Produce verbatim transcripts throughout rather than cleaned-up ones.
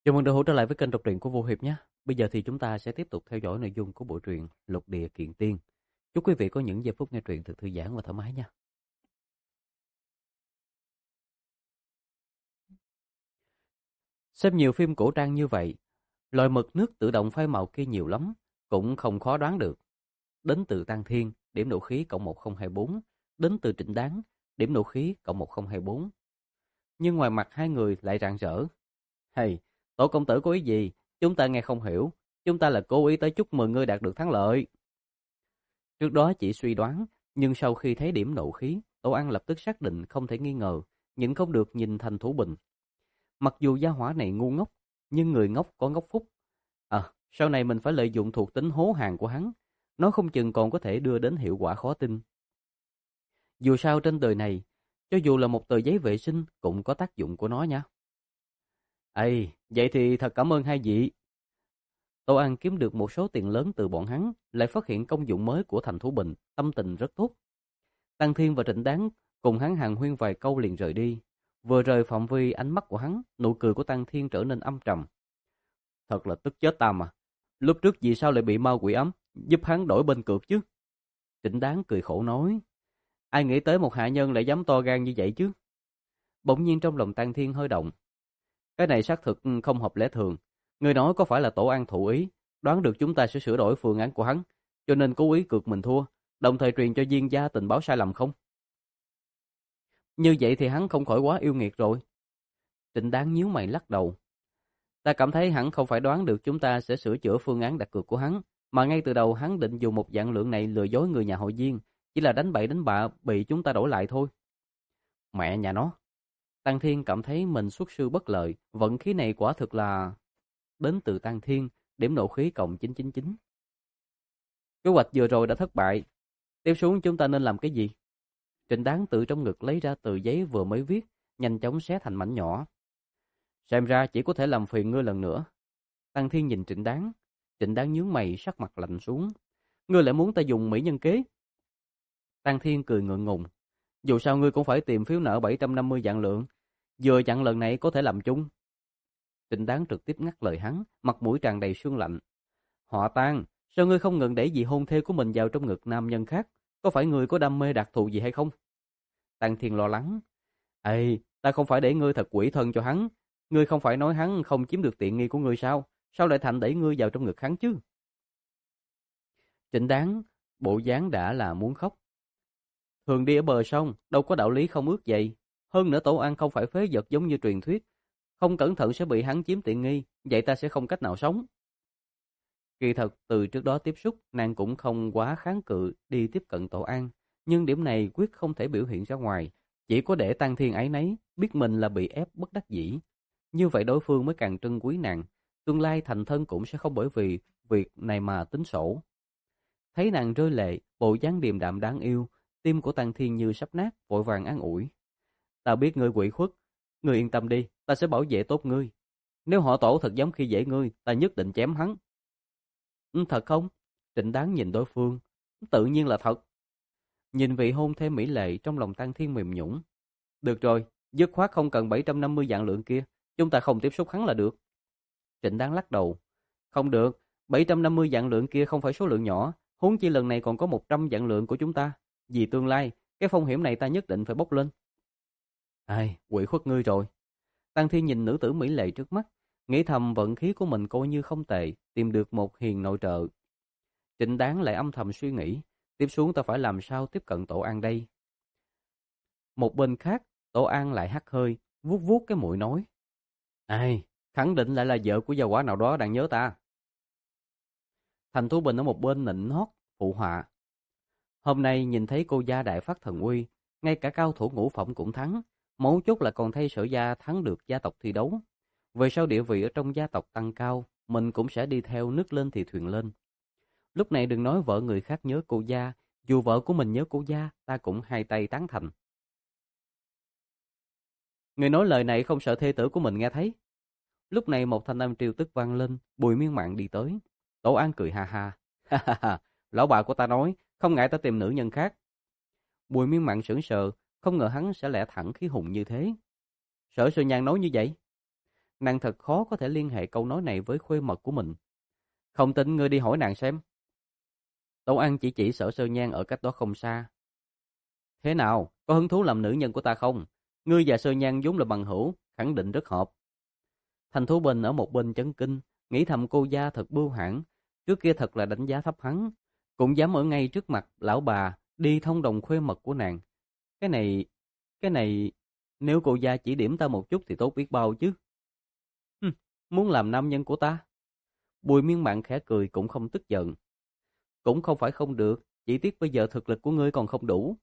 Chào mừng đã hỗ trở lại với kênh đọc truyện của Vô Hiệp nhé. Bây giờ thì chúng ta sẽ tiếp tục theo dõi nội dung của bộ truyện Lục Địa Kiện Tiên. Chúc quý vị có những giây phút nghe truyện thật thư giãn và thoải mái nha. Xem nhiều phim cổ trang như vậy, loài mực nước tự động phai màu kia nhiều lắm, cũng không khó đoán được. Đến từ Tăng Thiên, điểm nộ khí cộng một không hai bốn. Đến từ Trịnh Đáng, điểm nộ khí cộng một không hai bốn. Nhưng ngoài mặt hai người lại rạng rỡ. Hey, tổ công tử có ý gì? Chúng ta nghe không hiểu. Chúng ta là cố ý tới chúc mừng ngươi đạt được thắng lợi. Trước đó chỉ suy đoán, nhưng sau khi thấy điểm nộ khí, Tổ An lập tức xác định không thể nghi ngờ, nhịn không được nhìn Thành Thủ Bình. Mặc dù gia hỏa này ngu ngốc, nhưng người ngốc có ngốc phúc. À, sau này mình phải lợi dụng thuộc tính hố hàng của hắn, nó không chừng còn có thể đưa đến hiệu quả khó tin. Dù sao trên đời này, cho dù là một tờ giấy vệ sinh cũng có tác dụng của nó nha. Ây, vậy thì thật cảm ơn hai vị. Tô An kiếm được một số tiền lớn từ bọn hắn, lại phát hiện công dụng mới của Thành Thủ Bình, tâm tình rất tốt. Tăng Thiên và Trịnh Đáng cùng hắn hàn huyên vài câu liền rời đi. Vừa rời phạm vi ánh mắt của hắn, nụ cười của Tăng Thiên trở nên âm trầm. Thật là tức chết ta mà. Lúc trước vì sao lại bị ma quỷ ấm, giúp hắn đổi bên cược chứ? Trịnh Đáng cười khổ nói. Ai nghĩ tới một hạ nhân lại dám to gan như vậy chứ? Bỗng nhiên trong lòng Tăng Thiên hơi động. Cái này xác thực không hợp lẽ thường. Người nói có phải là Tổ An thụ ý, đoán được chúng ta sẽ sửa đổi phương án của hắn, cho nên cố ý cược mình thua, đồng thời truyền cho Diên gia tình báo sai lầm không? Như vậy thì hắn không khỏi quá yêu nghiệt rồi. Trịnh Đáng nhíu mày lắc đầu. Ta cảm thấy hắn không phải đoán được chúng ta sẽ sửa chữa phương án đặt cược của hắn, mà ngay từ đầu hắn định dùng một dạng lượng này lừa dối người nhà hội Diên, chỉ là đánh bậy đánh bạ bị chúng ta đổi lại thôi. Mẹ nhà nó. Tăng Thiên cảm thấy mình xuất sư bất lợi, vận khí này quả thực là đến từ Tăng Thiên, điểm nộ khí cộng chín chín chín. Kế hoạch vừa rồi đã thất bại, tiếp xuống chúng ta nên làm cái gì? Trịnh Đáng tự trong ngực lấy ra tờ giấy vừa mới viết, nhanh chóng xé thành mảnh nhỏ. Xem ra chỉ có thể làm phiền ngươi lần nữa. Tăng Thiên nhìn Trịnh Đáng, Trịnh Đáng nhướng mày sắc mặt lạnh xuống. Ngươi lại muốn ta dùng mỹ nhân kế? Tăng Thiên cười ngượng ngùng. Dù sao ngươi cũng phải tìm phiếu nợ bảy trăm năm mươi vạn lượng, vừa chặn lần này có thể làm chung. Trịnh Đáng trực tiếp ngắt lời hắn, mặt mũi tràn đầy sương lạnh. Họ Tang, sao ngươi không ngừng đẩy vị hôn thê của mình vào trong ngực nam nhân khác? Có phải ngươi có đam mê đặc thù gì hay không? Tăng Thiên lo lắng. Ê, ta không phải để ngươi thật quỷ thân cho hắn. Ngươi không phải nói hắn không chiếm được tiện nghi của ngươi sao? Sao lại thành đẩy ngươi vào trong ngực hắn chứ? Trịnh Đáng, bộ dáng đã là muốn khóc. Thường đi ở bờ sông, đâu có đạo lý không ước vậy. Hơn nữa Tổ An không phải phế vật giống như truyền thuyết. Không cẩn thận sẽ bị hắn chiếm tiện nghi, vậy ta sẽ không cách nào sống. Kỳ thật, từ trước đó tiếp xúc, nàng cũng không quá kháng cự đi tiếp cận Tổ An. Nhưng điểm này quyết không thể biểu hiện ra ngoài. Chỉ có để Tăng Thiên ấy nấy, biết mình là bị ép bất đắc dĩ. Như vậy đối phương mới càng trân quý nàng. Tương lai thành thân cũng sẽ không bởi vì việc này mà tính sổ. Thấy nàng rơi lệ, bộ dáng điềm đạm đáng yêu, tim của Tăng Thiên như sắp nát, vội vàng an ủi. Ta biết ngươi quỷ khuất, ngươi yên tâm đi, ta sẽ bảo vệ tốt ngươi. Nếu họ Tổ thật dám khi dễ ngươi, ta nhất định chém hắn. Ừ, thật không? Trịnh Đáng nhìn đối phương. Tự nhiên là thật. Nhìn vị hôn thê mỹ lệ trong lòng Tăng Thiên mềm nhũn. Được rồi, dứt khoát không cần bảy trăm năm mươi vạn lượng kia, chúng ta không tiếp xúc hắn là được. Trịnh Đáng lắc đầu. Không được, bảy trăm năm mươi vạn lượng kia không phải số lượng nhỏ, huống chi lần này còn có một trăm vạn lượng của chúng ta. Vì tương lai, cái phong hiểm này ta nhất định phải bốc lên. Ai, quỷ khuất ngươi rồi. Tăng Thiên nhìn nữ tử mỹ lệ trước mắt, nghĩ thầm vận khí của mình coi như không tệ, tìm được một hiền nội trợ. Trịnh Đáng lại âm thầm suy nghĩ, tiếp xuống ta phải làm sao tiếp cận Tổ An đây. Một bên khác, Tổ An lại hắt hơi, vuốt vuốt cái mũi nói. Ai, khẳng định lại là vợ của gia quả nào đó đang nhớ ta. Thành Thú Bình ở một bên nịnh hót, phụ họa. Hôm nay nhìn thấy cô gia đại phát thần uy, ngay cả cao thủ ngũ phẩm cũng thắng, mấu chốt là còn thay Sở gia thắng được gia tộc thi đấu. Về sau địa vị ở trong gia tộc tăng cao, mình cũng sẽ đi theo nước lên thì thuyền lên. Lúc này đừng nói vợ người khác nhớ cô gia, dù vợ của mình nhớ cô gia, ta cũng hai tay tán thành. Người nói lời này không sợ thê tử của mình nghe thấy. Lúc này một thanh âm triều tức vang lên, Bùi Miên Mạn đi tới. Tổ An cười ha ha. Ha ha ha, lão bà của ta nói, không ngại ta tìm nữ nhân khác. Bùi Miên Mạn sững sờ, không ngờ hắn sẽ lẽ thẳng khí hùng như thế. Sở Sư Nhan nói như vậy. nàng thật khó có thể liên hệ câu nói này với khuê mật của mình. Không tin ngươi đi hỏi nàng xem. Tâu An chỉ chỉ Sở Sơ Nhan ở cách đó không xa. Thế nào, có hứng thú làm nữ nhân của ta không? Ngươi và Sơ Nhan vốn là bằng hữu, khẳng định rất hợp. Thành Thú Bình ở một bên chấn kinh, nghĩ thầm cô gia thật bưu hãn, trước kia thật là đánh giá thấp hắn, cũng dám ở ngay trước mặt lão bà đi thông đồng khuê mật của nàng. Cái này, cái này, nếu cô gia chỉ điểm ta một chút thì tốt biết bao chứ. Hừm, muốn làm nam nhân của ta? Bùi Miên Mạn khẽ cười cũng không tức giận. Cũng không phải không được, chỉ tiếc bây giờ thực lực của ngươi còn không đủ.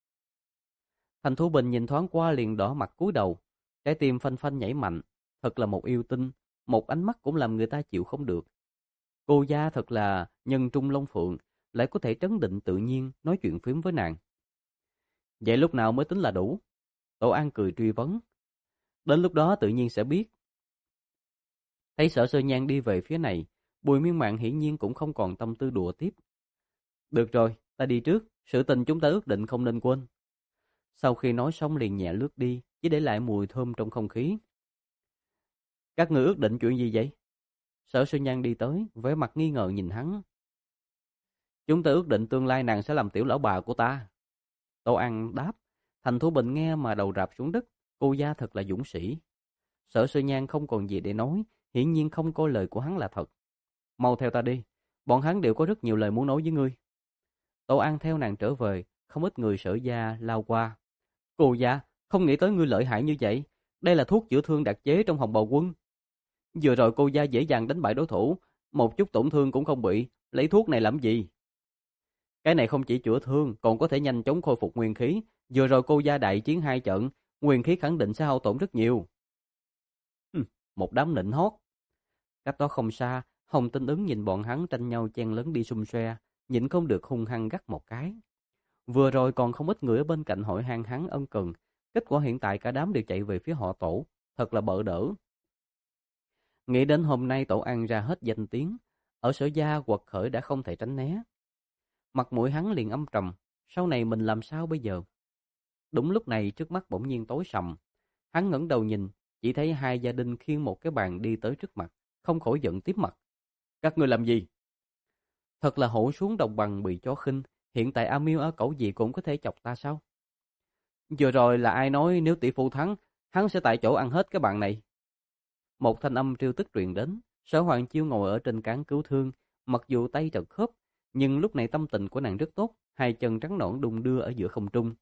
Thành Thú Bình nhìn thoáng qua liền đỏ mặt cúi đầu, trái tim phanh phanh nhảy mạnh, thật là một yêu tinh, một ánh mắt cũng làm người ta chịu không được. Cô gia thật là nhân trung long phượng, lại có thể trấn định tự nhiên nói chuyện phím với nàng. Vậy lúc nào mới tính là đủ? Tổ An cười truy vấn. Đến lúc đó tự nhiên sẽ biết. Thấy Sở Sơ Nhan đi về phía này, Bùi Miên Mạn hiển nhiên cũng không còn tâm tư đùa tiếp. Được rồi, ta đi trước, sự tình chúng ta ước định không nên quên. Sau khi nói xong liền nhẹ lướt đi, chỉ để lại mùi thơm trong không khí. Các người ước định chuyện gì vậy? Sở Sơ Nhan đi tới, vẻ mặt nghi ngờ nhìn hắn. Chúng ta ước định tương lai nàng sẽ làm tiểu lão bà của ta. Tô An đáp. Thành Thú Bình nghe mà đầu rạp xuống đất, cô gia thật là dũng sĩ. Sở Sơ Nhan không còn gì để nói, hiển nhiên không coi lời của hắn là thật. Mau theo ta đi, bọn hắn đều có rất nhiều lời muốn nói với ngươi. Tô An theo nàng trở về, không ít người Sở gia lao qua. Cô gia, không nghĩ tới ngươi lợi hại như vậy, đây là thuốc chữa thương đặc chế trong Hồng Bào Quân. Vừa rồi cô gia dễ dàng đánh bại đối thủ, một chút tổn thương cũng không bị, lấy thuốc này làm gì? Cái này không chỉ chữa thương, còn có thể nhanh chóng khôi phục nguyên khí. Vừa rồi cô gia đại chiến hai trận, nguyên khí khẳng định sẽ hao tổn rất nhiều. Hừm, một đám nịnh hót. Cách đó không xa, Hồng Tinh Ứng nhìn bọn hắn tranh nhau chen lấn đi xung xoe, nhịn không được hung hăng gắt một cái. Vừa rồi còn không ít người ở bên cạnh hỏi han hắn ân cần, kết quả hiện tại cả đám đều chạy về phía họ Tổ, thật là bợ đỡ. Nghĩ đến hôm nay Tổ An ra hết danh tiếng, ở Sở gia quật khởi đã không thể tránh né. Mặt mũi hắn liền âm trầm, sau này mình làm sao bây giờ? Đúng lúc này trước mắt bỗng nhiên tối sầm, hắn ngẩng đầu nhìn, chỉ thấy hai gia đình khiêng một cái bàn đi tới trước mặt, không khỏi giận tím mặt. Các ngươi làm gì? Thật là hổ xuống đồng bằng bị chó khinh, hiện tại A Miêu A Cẩu gì cũng có thể chọc ta sao? Vừa rồi là ai nói nếu tỷ phu thắng, hắn sẽ tại chỗ ăn hết cái bàn này? Một thanh âm trêu tức truyền đến, Sở Hoàng Chiêu ngồi ở trên cán cứu thương, mặc dù tay trật khớp, nhưng lúc này tâm tình của nàng rất tốt, hai chân trắng nõn đung đưa ở giữa không trung.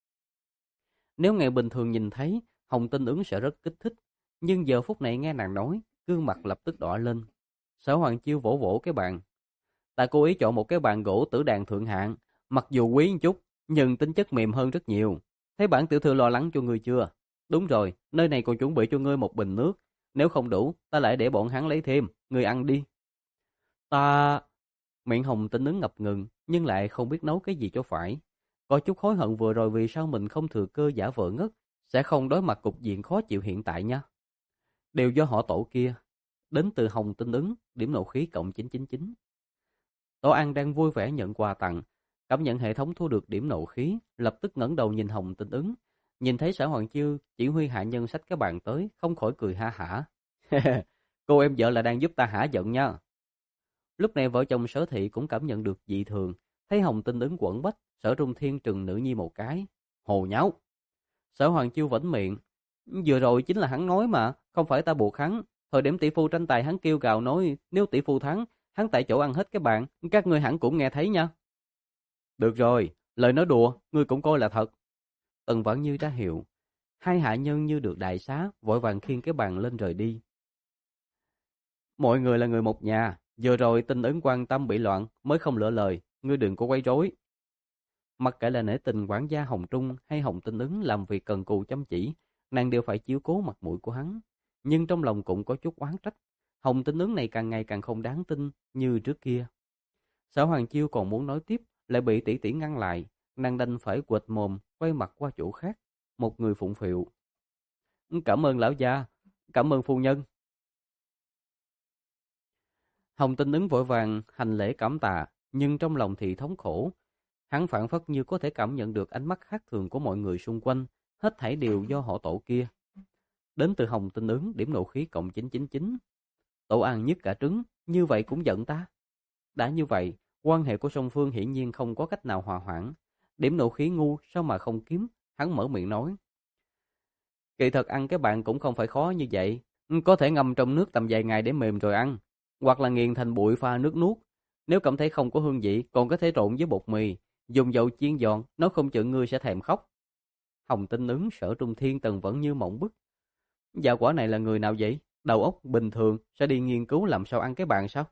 Nếu ngày bình thường nhìn thấy, Hồng Tinh Ứng sẽ rất kích thích, nhưng giờ phút này nghe nàng nói, gương mặt lập tức đỏ lên. Sở Hoàng Chiêu vỗ vỗ cái bàn. Ta cố ý chọn một cái bàn gỗ tử đàn thượng hạng, mặc dù quý một chút, nhưng tính chất mềm hơn rất nhiều. Thấy bản tiểu thư lo lắng cho ngươi chưa? Đúng rồi, nơi này còn chuẩn bị cho ngươi một bình nước. Nếu không đủ, ta lại để bọn hắn lấy thêm, ngươi ăn đi. Ta... Miệng Hồng Tinh Ứng ngập ngừng, nhưng lại không biết nấu cái gì cho phải. Có chút hối hận vừa rồi vì sao mình không thừa cơ giả vờ ngất, sẽ không đối mặt cục diện khó chịu hiện tại nha. Đều do họ Tổ kia. Đến từ Hồng Tinh Ứng, điểm nộ khí cộng chín chín chín. Tổ An đang vui vẻ nhận quà tặng, cảm nhận hệ thống thu được điểm nộ khí, lập tức ngẩng đầu nhìn Hồng Tinh Ứng. Nhìn thấy Sở Hoàng Chiêu chỉ huy hạ nhân xách cái bàn tới, không khỏi cười ha hả. Cô em vợ là đang giúp ta hả giận nha. Lúc này vợ chồng Sở Thị cũng cảm nhận được dị thường, thấy Hồng Tinh Ứng quẩn bách, Sở Trung Thiên trừng nữ nhi một cái. Hồ nháo. Sở Hoàng Chiêu vẫy miệng. Vừa rồi chính là hắn nói mà, không phải ta buộc hắn. Thời điểm tỷ phu tranh tài hắn kêu gào nói, nếu tỷ phu thắng, hắn tại chỗ ăn hết cái bàn, các ngươi hẳn cũng nghe thấy nha. Được rồi, lời nói đùa, ngươi cũng coi là thật. Tần Vãn Như ra hiệu. Hai hạ nhân như được đại xá, vội vàng khiêng cái bàn lên rời đi. Mọi người là người một nhà, vừa rồi Tinh Ứng quan tâm bị loạn mới không lỡ lời, ngươi đừng có quấy rối. Mặc kệ là nể tình quản gia Hồng Trung hay Hồng Tinh Ứng làm việc cần cù chăm chỉ, nàng đều phải chiếu cố mặt mũi của hắn, nhưng trong lòng cũng có chút oán trách. Hồng Tinh Ứng này càng ngày càng không đáng tin như trước kia. Sở Hoàng Chiêu còn muốn nói tiếp, lại bị tỷ tỷ ngăn lại, nàng đành phải quệt mồm, quay mặt qua chỗ khác. Một người phụng phịu. Cảm ơn lão gia, cảm ơn phu nhân. Hồng Tinh Ứng vội vàng hành lễ cảm tạ, nhưng trong lòng thì thống khổ. Hắn phảng phất như có thể cảm nhận được ánh mắt khác thường của mọi người xung quanh, hết thảy đều do họ Tổ kia. đến từ Hồng Tinh Ứng, điểm nộ khí cộng chín chín chín. Tổ An nhức cả trứng, như vậy cũng giận ta. Đã như vậy, quan hệ của song phương hiển nhiên không có cách nào hòa hoãn. Điểm nộ khí ngu sao mà không kiếm, hắn mở miệng nói. Kỳ thật ăn cái bạn cũng không phải khó như vậy, có thể ngâm trong nước tầm vài ngày để mềm rồi ăn, hoặc là nghiền thành bụi pha nước nuốt. Nếu cảm thấy không có hương vị, còn có thể trộn với bột mì, dùng dầu chiên giòn, nó không chừng ngươi sẽ thèm khóc. Hồng Tinh Ứng, Sở Trung Thiên, Tần Vẫn Như mộng bức. Dạ quả này là người nào vậy? Đầu óc bình thường sẽ đi nghiên cứu làm sao ăn cái bạn sao?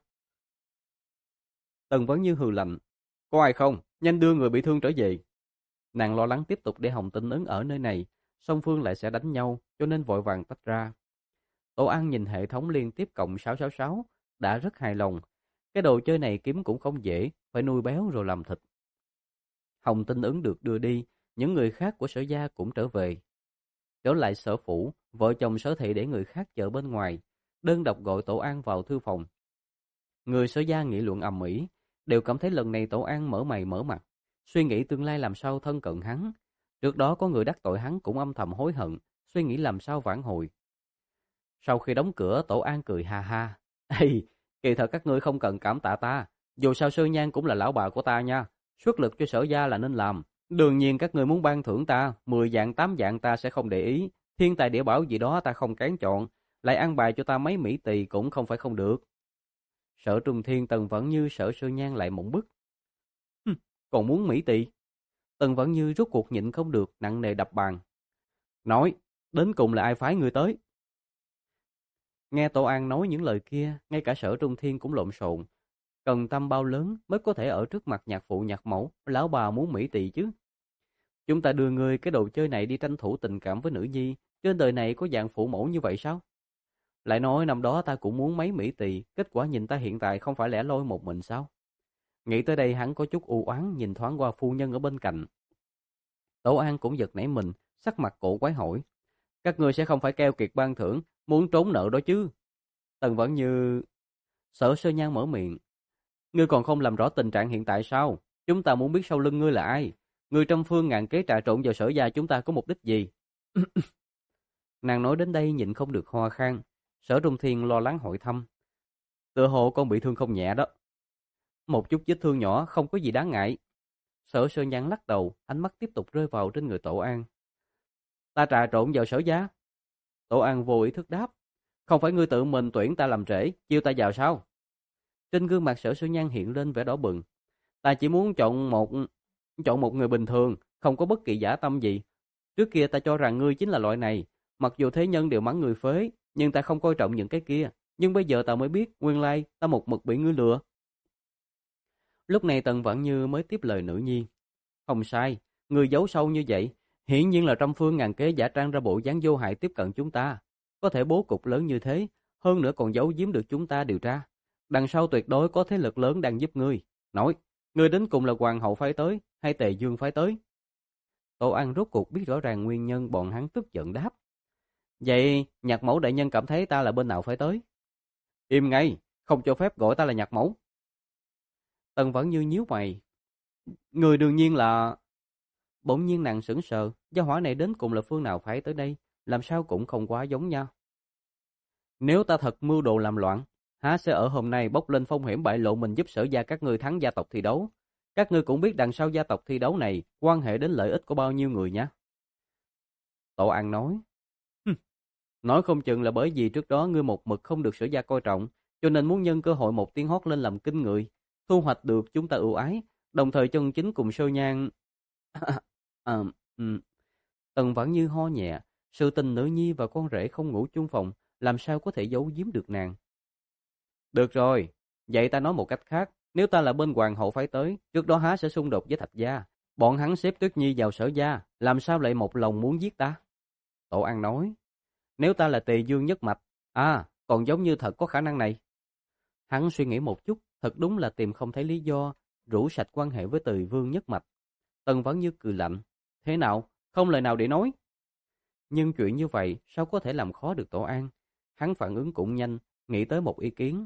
Tần Vẫn Như hừ lạnh. Có ai không? Nhanh đưa người bị thương trở về. Nàng lo lắng tiếp tục để Hồng Tinh Ứng ở nơi này, song phương lại sẽ đánh nhau, cho nên vội vàng tách ra. Tổ An nhìn hệ thống liên tiếp cộng sáu sáu sáu, đã rất hài lòng. Cái đồ chơi này kiếm cũng không dễ, phải nuôi béo rồi làm thịt. Hồng Tinh Ứng được đưa đi, những người khác của Sở gia cũng trở về. Trở lại Sở phủ, vợ chồng Sở Thị để người khác chờ bên ngoài, đơn độc gọi Tổ An vào thư phòng. Người Sở gia nghị luận ầm ĩ, đều cảm thấy lần này Tổ An mở mày mở mặt, suy nghĩ tương lai làm sao thân cận hắn. Trước đó có người đắc tội hắn cũng âm thầm hối hận, suy nghĩ làm sao vãn hồi. Sau khi đóng cửa, Tổ An cười ha ha. Ê, kỳ thật các ngươi không cần cảm tạ ta, dù sao Sư Nhan cũng là lão bà của ta nha, xuất lực cho Sở gia là nên làm. Đương nhiên các ngươi muốn ban thưởng ta, mười dạng tám dạng ta sẽ không để ý, thiên tài địa bảo gì đó ta không kén chọn, lại ăn bài cho ta mấy mỹ tỳ cũng không phải không được. Sở Trung Thiên, Tần Vẫn Như, Sở Sư Nhan lại mộng bức. Hừm, còn muốn mỹ tỳ? Tần Vẫn Như rốt cuộc nhịn không được, nặng nề đập bàn. Nói, đến cùng là ai phái ngươi tới? Nghe Tổ An nói những lời kia, ngay cả Sở Trung Thiên cũng lộn xộn. Cần tâm bao lớn mới có thể ở trước mặt nhạc phụ nhạc mẫu, lão bà muốn mỹ tỳ chứ. Chúng ta đưa ngươi cái đồ chơi này đi tranh thủ tình cảm với nữ nhi, trên đời này có dạng phụ mẫu như vậy sao? Lại nói năm đó ta cũng muốn mấy mỹ tỳ, kết quả nhìn ta hiện tại không phải lẻ loi một mình sao? Nghĩ tới đây hắn có chút u oán nhìn thoáng qua phu nhân ở bên cạnh. Tổ An cũng giật nảy mình, sắc mặt cổ quái hỏi. Các ngươi sẽ không phải keo kiệt ban thưởng, muốn trốn nợ đó chứ? Tần Vẫn Như... Sở Sơ Nhan mở miệng. Ngươi còn không làm rõ tình trạng hiện tại sao? Chúng ta muốn biết sau lưng ngươi là ai? Ngươi trăm phương ngàn kế trà trộn vào Sở gia chúng ta có mục đích gì? Nàng nói đến đây nhịn không được ho khan. Sở Trung Thiên lo lắng hỏi thăm. Tựa hồ con bị thương không nhẹ đó. Một chút vết thương nhỏ không có gì đáng ngại. Sở Sơ Nhan lắc đầu, ánh mắt tiếp tục rơi vào trên người Tổ An. Ta trà trộn vào Sở gia. Tổ An vô ý thức đáp. Không phải ngươi tự mình tuyển ta làm rể, chiêu ta vào sao? Trên gương mặt Sở Sơ Nhan hiện lên vẻ đỏ bừng. Ta chỉ muốn chọn một chọn một người bình thường, không có bất kỳ dã tâm gì. Trước kia ta cho rằng ngươi chính là loại này, mặc dù thế nhân đều mắng người phế, nhưng ta không coi trọng những cái kia. Nhưng bây giờ ta mới biết, nguyên lai ta một mực bị ngươi lừa. Lúc này Tần Vãn Như mới tiếp lời nữ nhi. Không sai, ngươi giấu sâu như vậy, hiển nhiên là trăm phương ngàn kế giả trang ra bộ dáng vô hại tiếp cận chúng ta. Có thể bố cục lớn như thế, hơn nữa còn giấu giếm được chúng ta điều tra. Đằng sau tuyệt đối có thế lực lớn đang giúp ngươi. Nói, ngươi đến cùng là hoàng hậu phái tới, hay Tề Dương phái tới? Tổ An rốt cuộc biết rõ ràng nguyên nhân, bọn hắn tức giận đáp. Vậy, nhạc mẫu đại nhân cảm thấy ta là bên nào phái tới? Im ngay, không cho phép gọi ta là nhạc mẫu. Tần Vẫn Như nhíu mày. Người đương nhiên là... Bỗng nhiên nàng sững sờ, gia hỏa này đến cùng là phương nào phái tới đây, làm sao cũng không quá giống nhau. Nếu ta thật mưu đồ làm loạn, há sẽ ở hôm nay bốc lên phong hiểm bại lộ mình giúp Sở gia các ngươi thắng gia tộc thi đấu. Các ngươi cũng biết đằng sau gia tộc thi đấu này quan hệ đến lợi ích của bao nhiêu người nhé. Tổ An nói. Nói không chừng là bởi vì trước đó ngươi một mực không được Sở gia coi trọng, cho nên muốn nhân cơ hội một tiếng hót lên làm kinh người, thu hoạch được chúng ta ưu ái, đồng thời chân chính cùng Sơ Nhan. à, um. Tần Vãn Như ho nhẹ, sự tình nữ nhi và con rể không ngủ chung phòng, làm sao có thể giấu giếm được nàng. Được rồi, vậy ta nói một cách khác, nếu ta là bên hoàng hậu phái tới, trước đó há sẽ xung đột với Thạch gia, bọn hắn xếp Tuyết Nhi vào Sở gia, làm sao lại một lòng muốn giết ta? Tổ An nói, nếu ta là Tề Dương nhất mạch, à, còn giống như thật có khả năng này. Hắn suy nghĩ một chút, thật đúng là tìm không thấy lý do, rũ sạch quan hệ với Tề Vương nhất mạch. Tần Vãn Như cười lạnh, thế nào, không lời nào để nói. Nhưng chuyện như vậy sao có thể làm khó được Tổ An? Hắn phản ứng cũng nhanh, nghĩ tới một ý kiến.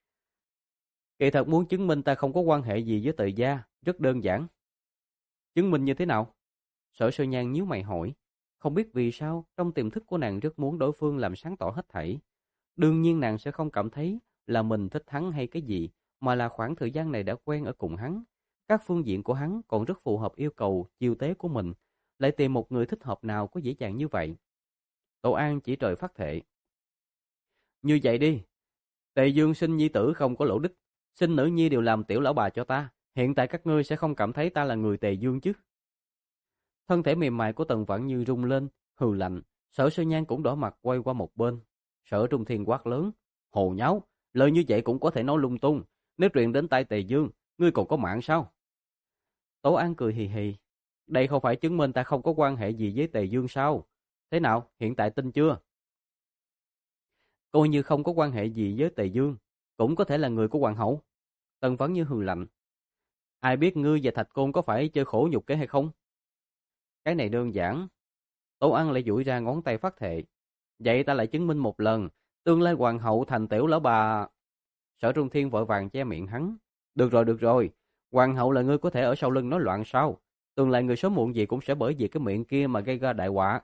Kỳ thật muốn chứng minh ta không có quan hệ gì với Tề gia, rất đơn giản. Chứng minh như thế nào? Sở Sơ Nhan nhíu mày hỏi. Không biết vì sao, trong tiềm thức của nàng rất muốn đối phương làm sáng tỏ hết thảy. Đương nhiên nàng sẽ không cảm thấy là mình thích hắn hay cái gì, mà là khoảng thời gian này đã quen ở cùng hắn. Các phương diện của hắn còn rất phù hợp yêu cầu chiêu tế của mình, lại tìm một người thích hợp nào có dễ dàng như vậy. Tổ An chỉ trời phát thệ. Như vậy đi, Tề Dương sinh nhi tử không có lỗ đích, sinh nữ nhi đều làm tiểu lão bà cho ta. Hiện tại các ngươi sẽ không cảm thấy ta là người Tề Dương chứ? Thân thể mềm mại của Tần Vãn Như rung lên, hừ lạnh. Sở Sơ Nhan cũng đỏ mặt quay qua một bên. Sở Trung Thiên quát lớn, hồ nháo, lời như vậy cũng có thể nói lung tung. Nếu truyền đến tai Tề Dương, ngươi còn có mạng sao? Tố An cười hì hì. Đây không phải chứng minh ta không có quan hệ gì với Tề Dương sao? Thế nào, hiện tại tin chưa? Coi như không có quan hệ gì với Tề Dương, cũng có thể là người của hoàng hậu. Tần Vãn Như hừ lạnh. Ai biết ngươi và Thạch Côn có phải chơi khổ nhục kế hay không? Cái này đơn giản. Tố An lại duỗi ra ngón tay phát thệ. Vậy ta lại chứng minh một lần, tương lai hoàng hậu thành tiểu lão bà. Sở Trung Thiên vội vàng che miệng hắn. Được rồi, được rồi. Hoàng hậu là ngươi có thể ở sau lưng nói loạn sao? Tương lai người sớm muộn gì cũng sẽ bởi vì cái miệng kia mà gây ra đại họa.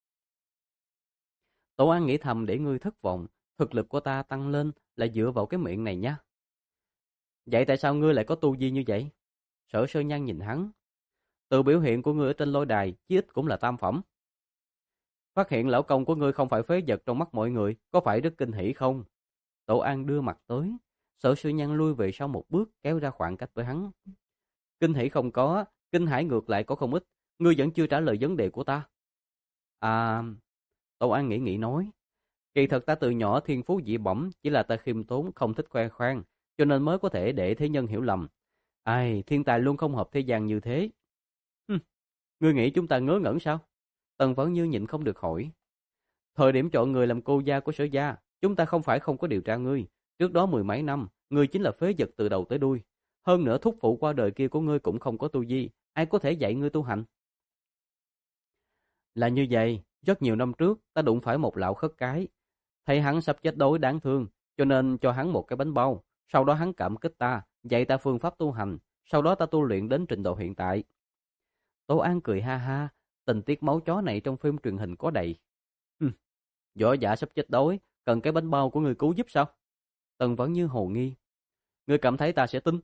Tố An nghĩ thầm để ngươi thất vọng. Thực lực của ta tăng lên là dựa vào cái miệng này nha. Vậy tại sao ngươi lại có tu vi như vậy? Sở Sơ Nhan nhìn hắn. Từ biểu hiện của ngươi ở trên lôi đài, chí ít cũng là tam phẩm. Phát hiện lão công của ngươi không phải phế vật trong mắt mọi người, có phải rất kinh hỉ không? Tổ An đưa mặt tới. Sở Sơ Nhan lui về sau một bước, kéo ra khoảng cách với hắn. Kinh hỉ không có, kinh hãi ngược lại có không ít. Ngươi vẫn chưa trả lời vấn đề của ta. À... Tổ An nghĩ nghĩ nói. Kỳ thật ta từ nhỏ thiên phú dị bẩm, chỉ là ta khiêm tốn, không thích khoe khoang, cho nên mới có thể để thế nhân hiểu lầm. Ai, thiên tài luôn không hợp thế gian như thế. Hừm, ngươi nghĩ chúng ta ngớ ngẩn sao? Tần Vãn Như nhịn không được hỏi. Thời điểm chọn người làm cô gia của Sở gia, chúng ta không phải không có điều tra ngươi. Trước đó mười mấy năm, ngươi chính là phế vật từ đầu tới đuôi. Hơn nữa thúc phụ qua đời kia của ngươi cũng không có tu vi, ai có thể dạy ngươi tu hành? Là như vậy, rất nhiều năm trước, ta đụng phải một lão khất cái. Thấy hắn sắp chết đói đáng thương, cho nên cho hắn một cái bánh bao. Sau đó hắn cảm kích ta, dạy ta phương pháp tu hành. Sau đó ta tu luyện đến trình độ hiện tại. Tố An cười ha ha, tình tiết máu chó này trong phim truyền hình có đầy. Hừm, võ giả sắp chết đói, cần cái bánh bao của người cứu giúp sao? Tần vẫn như hồ nghi. Ngươi cảm thấy ta sẽ tin?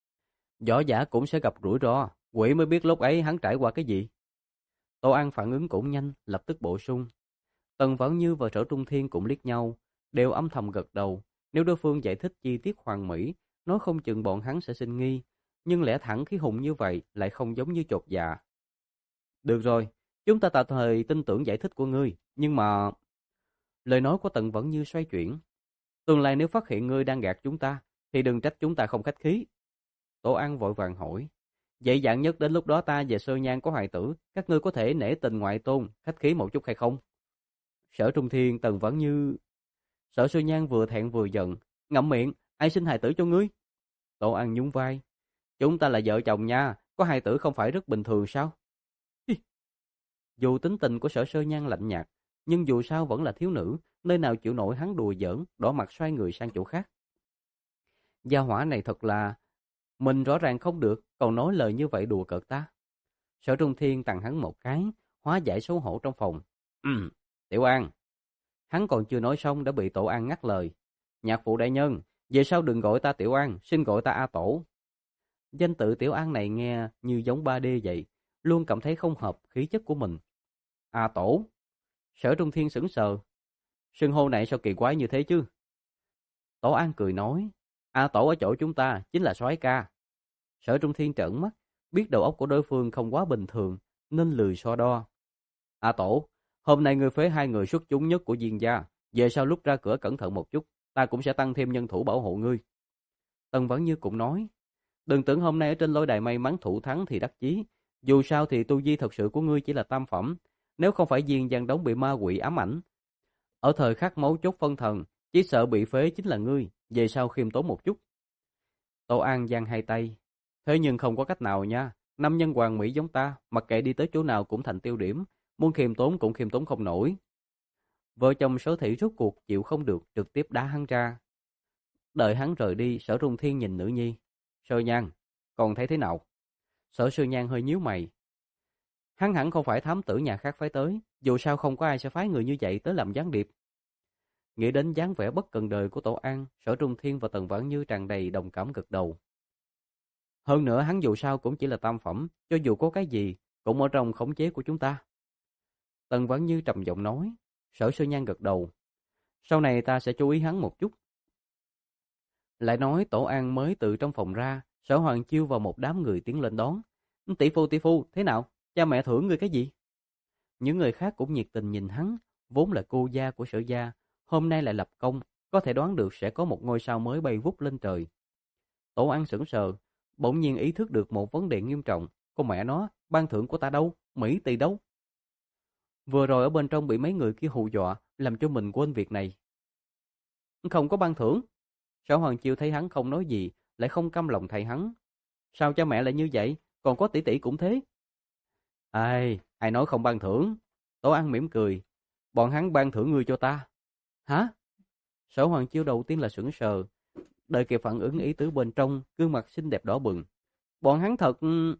Võ giả cũng sẽ gặp rủi ro, quỷ mới biết lúc ấy hắn trải qua cái gì. Tô An phản ứng cũng nhanh, lập tức bổ sung. Tần Vãn Như và Sở Trung Thiên cũng liếc nhau, đều âm thầm gật đầu. Nếu đối phương giải thích chi tiết hoàn mỹ, nói không chừng bọn hắn sẽ sinh nghi. Nhưng lẽ thẳng khí hùng như vậy lại không giống như chột dạ. Được rồi, chúng ta tạm thời tin tưởng giải thích của ngươi, nhưng mà... Lời nói của Tần Vãn Như xoay chuyển. Tương lai nếu phát hiện ngươi đang gạt chúng ta, thì đừng trách chúng ta không khách khí. Tổ An vội vàng hỏi. Vậy dạng nhất đến lúc đó ta và Sơ Nhan có hài tử, các ngươi có thể nể tình ngoại tôn, khách khí một chút hay không? Sở Trung Thiên, Tần Vãn Như... Sở Sơ Nhan vừa thẹn vừa giận. Ngậm miệng, ai sinh hài tử cho ngươi? Tổ An nhún vai. Chúng ta là vợ chồng nha, có hài tử không phải rất bình thường sao? Hi. Dù tính tình của Sở Sơ Nhan lạnh nhạt, nhưng dù sao vẫn là thiếu nữ, nơi nào chịu nổi hắn đùa giỡn, đỏ mặt xoay người sang chỗ khác. Gia hỏa này thật là... Mình rõ ràng không được, còn nói lời như vậy đùa cợt ta. Sở Trung Thiên tặng hắn một cái, hóa giải xấu hổ trong phòng. Ừm, Tiểu An. Hắn còn chưa nói xong đã bị Tổ An ngắt lời. Nhạc phụ đại nhân, về sau đừng gọi ta Tiểu An, xin gọi ta A Tổ. Danh tự Tiểu An này nghe như giống ba D vậy, luôn cảm thấy không hợp khí chất của mình. A Tổ. Sở Trung Thiên sững sờ. Xưng hô này sao kỳ quái như thế chứ? Tổ An cười nói. A Tổ ở chỗ chúng ta chính là soái ca. Sở Trung Thiên trợn mắt, biết đầu óc của đối phương không quá bình thường, nên lười so đo. A Tổ, hôm nay ngươi phế hai người xuất chúng nhất của Diên gia, về sau lúc ra cửa cẩn thận một chút, ta cũng sẽ tăng thêm nhân thủ bảo hộ ngươi. Tần Vãn Như cũng nói, đừng tưởng hôm nay ở trên lôi đài may mắn thủ thắng thì đắc chí, dù sao thì tu vi thật sự của ngươi chỉ là tam phẩm, nếu không phải Diên Giang Đống bị ma quỷ ám ảnh. Ở thời khắc máu chốt phân thần, chỉ sợ bị phế chính là ngươi, về sau khiêm tốn một chút. Tô An giang hai tay, thế nhưng không có cách nào nha, nam nhân hoàng mỹ giống ta, mặc kệ đi tới chỗ nào cũng thành tiêu điểm, muốn khiêm tốn cũng khiêm tốn không nổi. Vợ chồng Sở Thị rốt cuộc chịu không được, trực tiếp đá hắn ra. Đợi hắn rời đi, Sở Trung Thiên nhìn nữ nhi. Sơ Nhan, còn thấy thế nào? Sở Sơ Nhan hơi nhíu mày. Hắn hẳn không phải thám tử nhà khác phái tới, dù sao không có ai sẽ phái người như vậy tới làm gián điệp. Nghĩ đến dáng vẻ bất cần đời của Tổ An, Sở Trung Thiên và Tần Vãn Như tràn đầy đồng cảm gật đầu. Hơn nữa hắn dù sao cũng chỉ là tam phẩm, cho dù có cái gì, cũng ở trong khống chế của chúng ta. Tần Vãn Như trầm giọng nói. Sở Sư Nhan gật đầu. Sau này ta sẽ chú ý hắn một chút. Lại nói Tổ An mới từ trong phòng ra, Sở Hoàng Chiêu và một đám người tiến lên đón. Tỷ phu tỷ phu, thế nào? Cha mẹ thưởng ngươi cái gì? Những người khác cũng nhiệt tình nhìn hắn, vốn là cô gia của Sở gia, hôm nay lại lập công, có thể đoán được sẽ có một ngôi sao mới bay vút lên trời. Tổ An sững sờ, bỗng nhiên ý thức được một vấn đề nghiêm trọng. Con mẹ nó, ban thưởng của ta đâu? Mỹ tỷ đâu? Vừa rồi ở bên trong bị mấy người kia hù dọa, làm cho mình quên việc này. Không có ban thưởng. Sở Hoàng Chiêu thấy hắn không nói gì, lại không căm lòng thay hắn. Sao cha mẹ lại như vậy, còn có tỷ tỷ cũng thế. Ai, ai nói không ban thưởng? Tổ An mỉm cười. Bọn hắn ban thưởng ngươi cho ta. Hả? Sở Hoàng Chiêu đầu tiên là sững sờ, đợi kịp phản ứng ý tứ bên trong, gương mặt xinh đẹp đỏ bừng. Bọn hắn thật...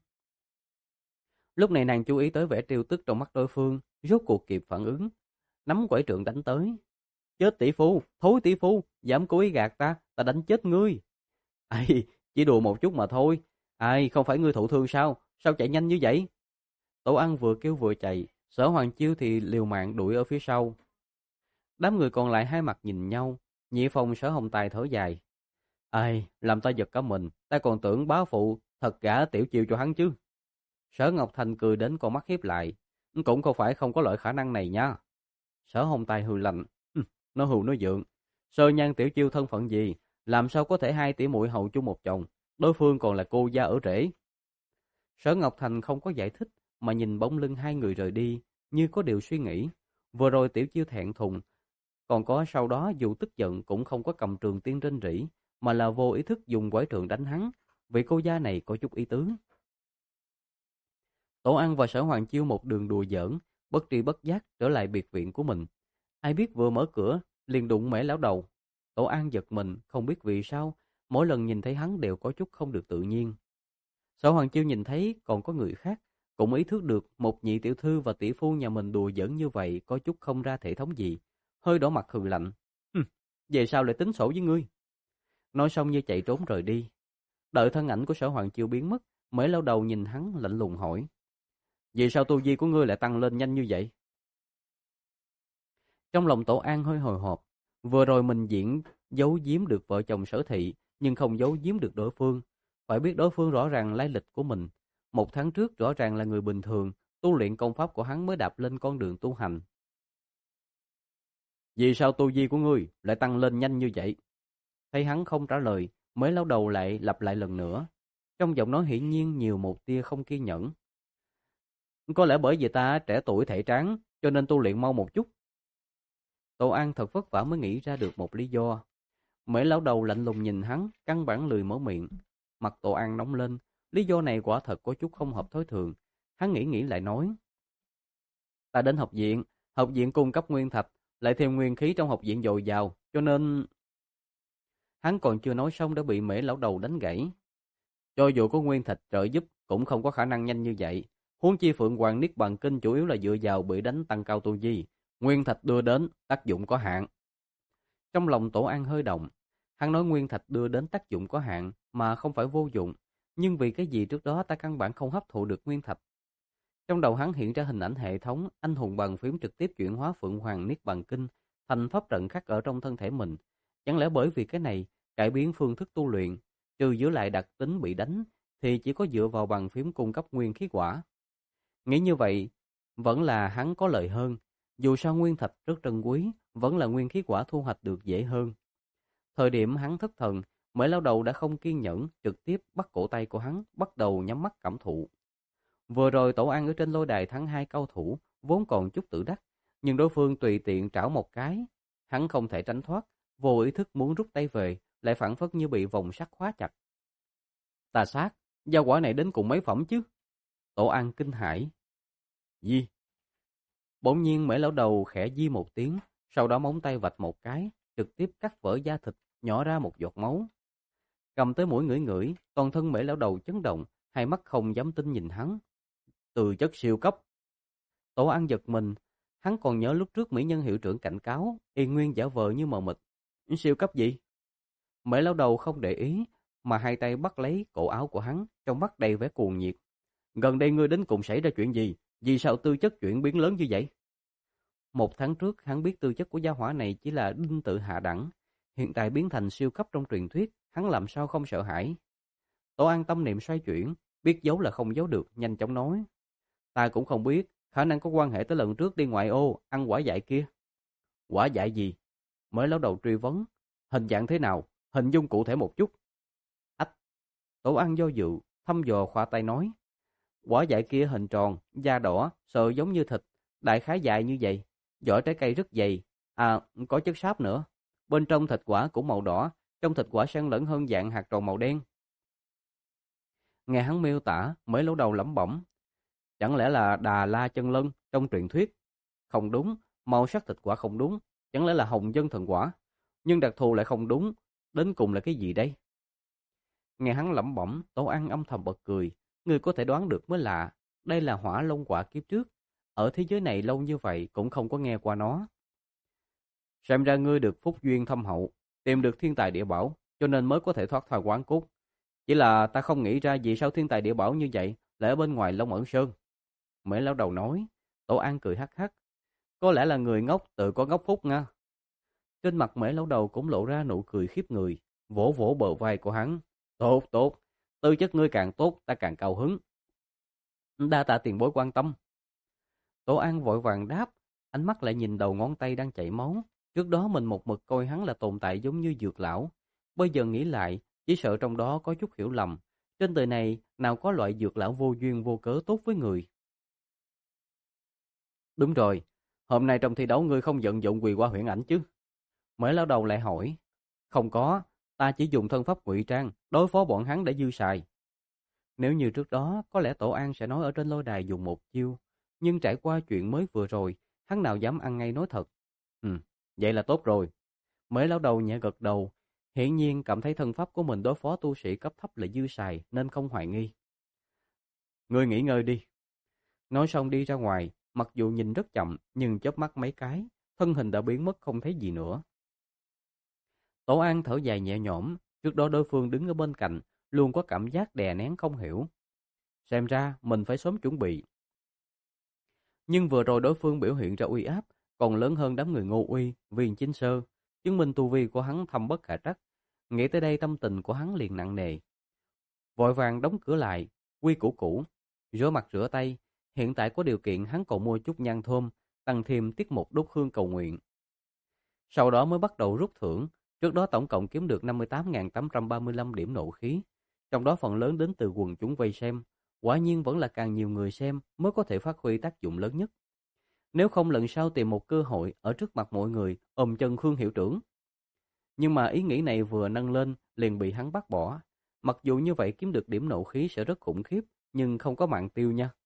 Lúc này nàng chú ý tới vẻ trêu tức trong mắt đối phương, rốt cuộc kịp phản ứng, nắm quẩy trượng đánh tới. Chết tỷ phu, thối tỷ phu, dám cố ý gạt ta, ta đánh chết ngươi. Ai, chỉ đùa một chút mà thôi. Ai, không phải ngươi thụ thương sao? Sao chạy nhanh như vậy? Tổ Ăn vừa kêu vừa chạy, Sở Hoàng Chiêu thì liều mạng đuổi ở phía sau. Đám người còn lại hai mặt nhìn nhau, nhị phòng Sở Hồng Tài thở dài. Ai, làm ta giật cả mình, ta còn tưởng bá phụ thật gả tiểu chiêu cho hắn chứ. Sở Ngọc Thành cười đến con mắt hiếp lại. Cũng không phải không có loại khả năng này nha. Sở Hồng Tài hừ lạnh. Nó hù nó dượng. Sơ Nhan tiểu chiêu thân phận gì? Làm sao có thể hai tỷ muội hầu chung một chồng? Đối phương còn là cô gia ở rể. Sở Ngọc Thành không có giải thích, mà nhìn bóng lưng hai người rời đi, như có điều suy nghĩ. Vừa rồi tiểu chiêu thẹn thùng, còn có sau đó dù tức giận cũng không có cầm trường tiên rên rỉ, mà là vô ý thức dùng quải trượng đánh hắn. Vị cô gia này có chút ý tứ. Tổ Ăn và Sở Hoàng Chiêu một đường đùa giỡn, bất tri bất giác trở lại biệt viện của mình. Ai biết vừa mở cửa, liền đụng Mễ lão đầu. Tổ An giật mình, không biết vì sao, mỗi lần nhìn thấy hắn đều có chút không được tự nhiên. Sở Hoàng Chiêu nhìn thấy còn có người khác, cũng ý thức được một nhị tiểu thư và tỷ phu nhà mình đùa giỡn như vậy có chút không ra thể thống gì, hơi đỏ mặt hừ lạnh. Hừm, về sao lại tính sổ với ngươi? Nói xong như chạy trốn rời đi. Đợi thân ảnh của Sở Hoàng Chiêu biến mất, Mễ lão đầu nhìn hắn lạnh lùng hỏi. Vì sao tu vi của ngươi lại tăng lên nhanh như vậy? Trong lòng Tổ An hơi hồi hộp. Vừa rồi mình diễn giấu giếm được vợ chồng Sở Thị, nhưng không giấu giếm được đối phương. Phải biết đối phương rõ ràng lai lịch của mình. Một tháng trước rõ ràng là người bình thường, tu luyện công pháp của hắn mới đạp lên con đường tu hành. Vì sao tu vi của ngươi lại tăng lên nhanh như vậy? Thấy hắn không trả lời, mới lão đầu lại lặp lại lần nữa. Trong giọng nói hiển nhiên nhiều một tia không kiên nhẫn. Có lẽ bởi vì ta trẻ tuổi thể tráng, cho nên tu luyện mau một chút. Tô An thật vất vả mới nghĩ ra được một lý do. Mễ lão đầu lạnh lùng nhìn hắn, căn bản lười mở miệng. Mặt Tô An nóng lên, lý do này quả thật có chút không hợp thói thường. Hắn nghĩ nghĩ lại nói. Ta đến học viện, học viện cung cấp nguyên thạch, lại thêm nguyên khí trong học viện dồi dào, cho nên... Hắn còn chưa nói xong đã bị Mễ lão đầu đánh gãy. Cho dù có nguyên thạch trợ giúp, cũng không có khả năng nhanh như vậy. Huống chi Phượng Hoàng Niết Bàn Kinh chủ yếu là dựa vào bị đánh tăng cao tu vi. Nguyên thạch đưa đến, tác dụng có hạn. Trong lòng Tổ An hơi động. Hắn nói nguyên thạch đưa đến tác dụng có hạn, mà không phải vô dụng. Nhưng vì cái gì trước đó ta căn bản không hấp thụ được nguyên thạch. Trong đầu hắn hiện ra hình ảnh hệ thống anh hùng bàn phím trực tiếp chuyển hóa Phượng Hoàng Niết Bàn Kinh thành pháp trận khắc ở trong thân thể mình. Chẳng lẽ bởi vì cái này cải biến phương thức tu luyện, trừ giữ lại đặc tính bị đánh, thì chỉ có dựa vào bàn phím cung cấp nguyên khí quả. Nghĩ như vậy, vẫn là hắn có lợi hơn. Dù sao nguyên thạch rất trân quý, vẫn là nguyên khí quả thu hoạch được dễ hơn. Thời điểm hắn thất thần, Mễ lão đầu đã không kiên nhẫn, trực tiếp bắt cổ tay của hắn, bắt đầu nhắm mắt cảm thụ. Vừa rồi Tổ An ở trên lôi đài thắng hai cao thủ, vốn còn chút tự đắc, nhưng đối phương tùy tiện trảo một cái, hắn không thể tránh thoát, vô ý thức muốn rút tay về, lại phản phất như bị vòng sắt khóa chặt. Tà sát, gia quả này đến cùng mấy phẩm chứ? Tổ An kinh hãi. Gì? Bỗng nhiên Mễ lão đầu khẽ di một tiếng, sau đó móng tay vạch một cái, trực tiếp cắt vỡ da thịt, nhỏ ra một giọt máu. Cầm tới mũi ngửi ngửi, toàn thân Mễ lão đầu chấn động, hai mắt không dám tin nhìn hắn. Từ chất siêu cấp. Tổ An giật mình, hắn còn nhớ lúc trước mỹ nhân hiệu trưởng cảnh cáo, y nguyên giả vờ như mờ mịt. Siêu cấp gì? Mễ lão đầu không để ý, mà hai tay bắt lấy cổ áo của hắn, trong mắt đầy vẻ cuồng nhiệt. Gần đây ngươi đến cùng xảy ra chuyện gì? Vì sao tư chất chuyển biến lớn như vậy? Một tháng trước hắn biết tư chất của gia hỏa này chỉ là đinh tự hạ đẳng, hiện tại biến thành siêu cấp trong truyền thuyết, hắn làm sao không sợ hãi? Tổ An tâm niệm xoay chuyển, biết giấu là không giấu được, nhanh chóng nói. Ta cũng không biết, khả năng có quan hệ tới lần trước đi ngoại ô, ăn quả dại kia. Quả dại gì? Mới lão đầu truy vấn. Hình dạng thế nào? Hình dung cụ thể một chút. Ách. Tổ An do dự, thăm dò khoa tay nói. Quả dại kia hình tròn, da đỏ, sợi giống như thịt, đại khái dài như vậy. Vỏ trái cây rất dày, à, có chất xáp nữa. Bên trong thịt quả cũng màu đỏ, trong thịt quả xen lẫn hơn dạng hạt tròn màu đen. Nghe hắn miêu tả, mới lão đầu lẩm bẩm. Chẳng lẽ là Đà La chân lân trong truyền thuyết? Không đúng, màu sắc thịt quả không đúng, chẳng lẽ là hồng dân thần quả? Nhưng đặc thù lại không đúng, đến cùng là cái gì đây? Nghe hắn lẩm bẩm, Tổ An âm thầm bật cười, người có thể đoán được mới lạ, đây là hỏa long quả kiếp trước, ở thế giới này lâu như vậy cũng không có nghe qua nó. Xem ra ngươi được phúc duyên thâm hậu, tìm được thiên tài địa bảo, cho nên mới có thể thoát thai hoán cốt. Chỉ là ta không nghĩ ra vì sao thiên tài địa bảo như vậy lại ở bên ngoài Long Ẩn Sơn. Mễ lão đầu nói. Tổ An cười hắc hắc. Có lẽ là người ngốc tự có ngốc phúc nha. Trên mặt Mễ lão đầu cũng lộ ra nụ cười khiếp người, vỗ vỗ bờ vai của hắn. Tốt, tốt, tư chất ngươi càng tốt, ta càng cao hứng. Đa tạ tiền bối quan tâm. Tổ An vội vàng đáp, ánh mắt lại nhìn đầu ngón tay đang chảy máu. Trước đó mình một mực coi hắn là tồn tại giống như dược lão. Bây giờ nghĩ lại, chỉ sợ trong đó có chút hiểu lầm. Trên đời này, nào có loại dược lão vô duyên vô cớ tốt với người. Đúng rồi, hôm nay trong thi đấu ngươi không vận dụng quỳ qua huyễn ảnh chứ? Mễ lão đầu lại hỏi. Không có, ta chỉ dùng thân pháp ngụy trang, đối phó bọn hắn để dư xài. Nếu như trước đó, có lẽ Tổ An sẽ nói ở trên lôi đài dùng một chiêu. Nhưng trải qua chuyện mới vừa rồi, hắn nào dám ăn ngay nói thật. Ừ, vậy là tốt rồi. Mễ lão đầu nhẹ gật đầu, hiển nhiên cảm thấy thân pháp của mình đối phó tu sĩ cấp thấp là dư xài nên không hoài nghi. Ngươi nghỉ ngơi đi. Nói xong đi ra ngoài, mặc dù nhìn rất chậm nhưng chớp mắt mấy cái, thân hình đã biến mất không thấy gì nữa. Tổ An thở dài nhẹ nhõm, trước đó đối phương đứng ở bên cạnh, luôn có cảm giác đè nén không hiểu. Xem ra mình phải sớm chuẩn bị. Nhưng vừa rồi đối phương biểu hiện ra uy áp, còn lớn hơn đám người Ngô Uy, Viên Chính Sơ, chứng minh tu vi của hắn thâm bất khả trắc. Nghĩ tới đây tâm tình của hắn liền nặng nề. Vội vàng đóng cửa lại, quy củ cũ, rửa mặt rửa tay, hiện tại có điều kiện hắn còn mua chút nhang thơm, tăng thêm tiết mục đốt hương cầu nguyện. Sau đó mới bắt đầu rút thưởng, trước đó tổng cộng kiếm được năm mươi tám nghìn tám trăm ba mươi lăm điểm nộ khí, trong đó phần lớn đến từ quần chúng vây xem, quả nhiên vẫn là càng nhiều người xem mới có thể phát huy tác dụng lớn nhất. Nếu không lần sau tìm một cơ hội ở trước mặt mọi người ôm chân Khương hiệu trưởng. Nhưng mà ý nghĩ này vừa nâng lên liền bị hắn bắt bỏ. Mặc dù như vậy kiếm được điểm nộ khí sẽ rất khủng khiếp, nhưng không có mạng tiêu nha.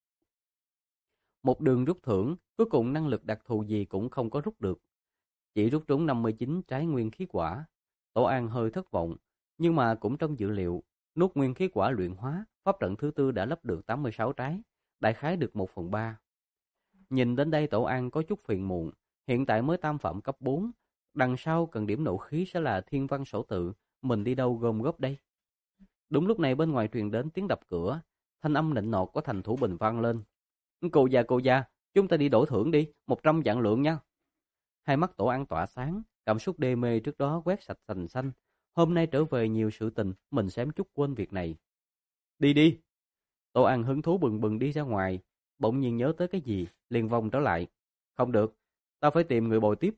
Một đường rút thưởng, cuối cùng năng lực đặc thù gì cũng không có rút được. Chỉ rút trúng năm mươi chín trái nguyên khí quả. Tổ An hơi thất vọng, nhưng mà cũng trong dự liệu, nút nguyên khí quả luyện hóa, pháp trận thứ tư đã lắp được tám mươi sáu trái, đại khái được một phần ba. Nhìn đến đây Tổ An có chút phiền muộn, hiện tại mới tam phẩm cấp bốn, đằng sau cần điểm nộ khí sẽ là thiên văn sổ tự, mình đi đâu gom góp đây. Đúng lúc này bên ngoài truyền đến tiếng đập cửa, thanh âm nịnh nọt của thành thủ bình vang lên. Cô già cô già, chúng ta đi đổi thưởng đi, một trăm vạn lượng nha. Hai mắt Tổ An tỏa sáng, cảm xúc đê mê trước đó quét sạch sành xanh. Hôm nay trở về nhiều sự tình, mình xém chút quên việc này. Đi đi. Tổ An hứng thú bừng bừng đi ra ngoài, bỗng nhiên nhớ tới cái gì, liền vòng trở lại. Không được, ta phải tìm người bồi tiếp.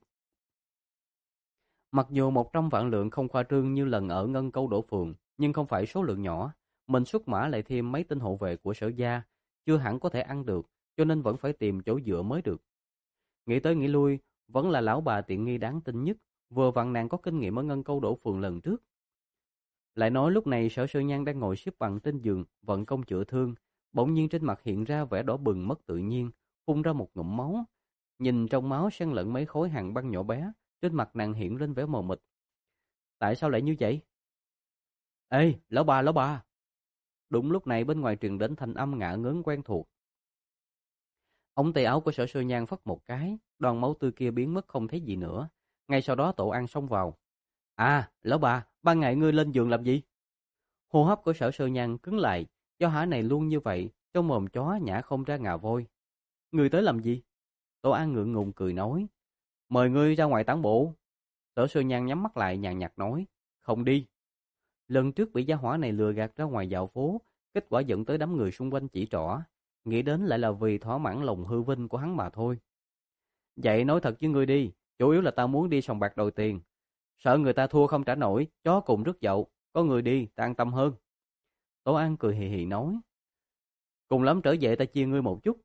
Mặc dù một trăm vạn lượng không khoa trương như lần ở Ngân Câu Đổ Phường, nhưng không phải số lượng nhỏ. Mình xuất mã lại thêm mấy tên hộ vệ của Sở Gia, chưa hẳn có thể ăn được, cho nên vẫn phải tìm chỗ dựa mới được. Nghĩ tới nghĩ lui, vẫn là lão bà tiện nghi đáng tin nhất, vừa vặn nàng có kinh nghiệm ở Ngân Câu Đổ Phường lần trước. Lại nói lúc này Sở Sơ Nhan đang ngồi xếp bằng trên giường, vận công chữa thương, bỗng nhiên trên mặt hiện ra vẻ đỏ bừng mất tự nhiên, phun ra một ngụm máu. Nhìn trong máu xen lẫn mấy khối hàng băng nhỏ bé, trên mặt nàng hiện lên vẻ mờ mịt. Tại sao lại như vậy? Ê, lão bà, lão bà! Đúng lúc này bên ngoài truyền đến thanh âm ngả ngớn quen thuộc. Ống tay áo của Sở Sơ Nhan phất một cái, đoàn máu tươi kia biến mất không thấy gì nữa. Ngay sau đó Tổ An xông vào. À, lão bà, ban ngày ngươi lên giường làm gì? Hô hấp của Sở Sơ Nhan cứng lại, do hả này luôn như vậy, trong mồm chó nhả không ra ngà voi. Ngươi tới làm gì? Tổ An ngượng ngùng cười nói. Mời ngươi ra ngoài tản bộ. Sở Sơ Nhan nhắm mắt lại nhàn nhạt nói. Không đi. Lần trước bị gia hỏa này lừa gạt ra ngoài dạo phố, kết quả dẫn tới đám người xung quanh chỉ trỏ. Nghĩ đến lại là vì thỏa mãn lòng hư vinh của hắn mà thôi. Vậy nói thật với ngươi đi, chủ yếu là tao muốn đi sòng bạc đòi tiền. Sợ người ta thua không trả nổi, chó cùng rước dậu, có người đi, ta an tâm hơn. Tổ An cười hì hì nói. Cùng lắm trở về ta chia ngươi một chút.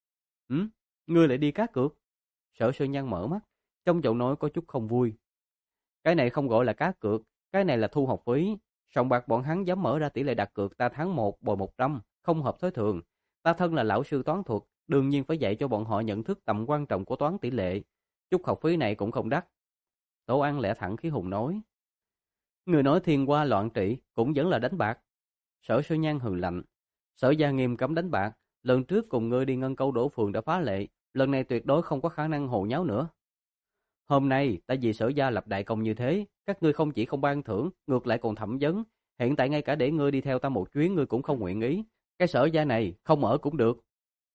Ừ, ngươi lại đi cá cược. Sở Sơ Nhan mở mắt, trong giọng nói có chút không vui. Cái này không gọi là cá cược, cái này là thu học phí. Sòng bạc bọn hắn dám mở ra tỷ lệ đặt cược ta thắng một bồi một trăm, không hợp thói thường. Ta thân là lão sư toán thuật, đương nhiên phải dạy cho bọn họ nhận thức tầm quan trọng của toán tỷ lệ. Chút học phí này cũng không đắt. Tổ An lẽ thẳng khí hùng nói. Người nói thiên qua loạn trị cũng vẫn là đánh bạc. Sở Sơ Nhan hừ lạnh. Sở gia nghiêm cấm đánh bạc, lần trước cùng ngươi đi ngân câu đổ phường đã phá lệ, lần này tuyệt đối không có khả năng hồ nháo nữa. Hôm nay, tại vì Sở gia lập đại công như thế, các ngươi không chỉ không ban thưởng, ngược lại còn thẩm vấn. Hiện tại ngay cả để ngươi đi theo ta một chuyến ngươi cũng không nguyện ý. Cái Sở gia này không ở cũng được.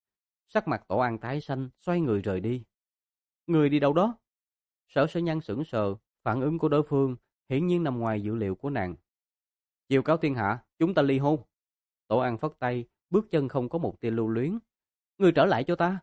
Sắc mặt Tổ An tái xanh, xoay người rời đi. Người đi đâu đó? Sở Sơ Nhan sững sờ, phản ứng của đối phương hiển nhiên nằm ngoài dự liệu của nàng. Chiêu cáo thiên hạ, chúng ta ly hôn. Tổ An phất tay, bước chân không có một tia lưu luyến. Người trở lại cho ta.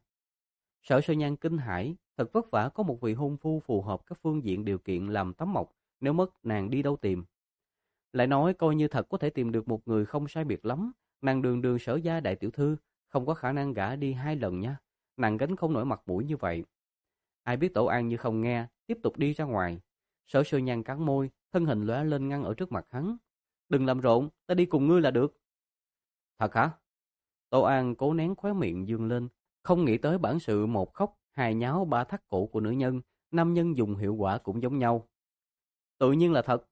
Sở Sơ Nhan kinh hãi, thật vất vả có một vị hôn phu phù hợp các phương diện điều kiện làm tấm mộc, nếu mất nàng đi đâu tìm. Lại nói coi như thật có thể tìm được một người không sai biệt lắm, nàng đường đường Sở gia đại tiểu thư, không có khả năng gả đi hai lần nha. Nàng gánh không nổi mặt mũi như vậy. Ai biết Tổ An như không nghe, tiếp tục đi ra ngoài. Sở Sơ Nhan cắn môi, thân hình lóe lên ngăn ở trước mặt hắn. Đừng làm rộn, ta đi cùng ngươi là được. Thật hả? Tổ An cố nén khóe miệng dương lên, không nghĩ tới bản sự một khóc, hai nháo ba thắt cổ của nữ nhân, nam nhân dùng hiệu quả cũng giống nhau. Tự nhiên là thật.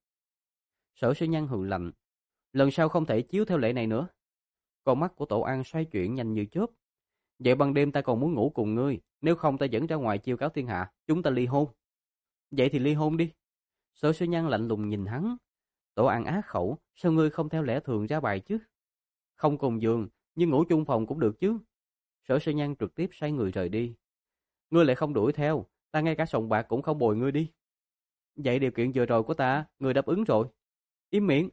Sở Sơ Nhan hừ lạnh. Lần sau không thể chiếu theo lệ này nữa. Con mắt của Tổ An xoay chuyển nhanh như chớp. Vậy ban đêm ta còn muốn ngủ cùng ngươi, nếu không ta dẫn ra ngoài chiêu cáo thiên hạ, chúng ta ly hôn. Vậy thì ly hôn đi. Sở Sơ Nhan lạnh lùng nhìn hắn. Tổ An á khẩu, sao ngươi không theo lẽ thường ra bài chứ? Không cùng giường, nhưng ngủ chung phòng cũng được chứ. Sở Sơ Nhan trực tiếp xoay người rời đi. Ngươi lại không đuổi theo, ta ngay cả sòng bạc cũng không bồi ngươi đi. Vậy điều kiện vừa rồi của ta, ngươi đáp ứng rồi. Im miệng.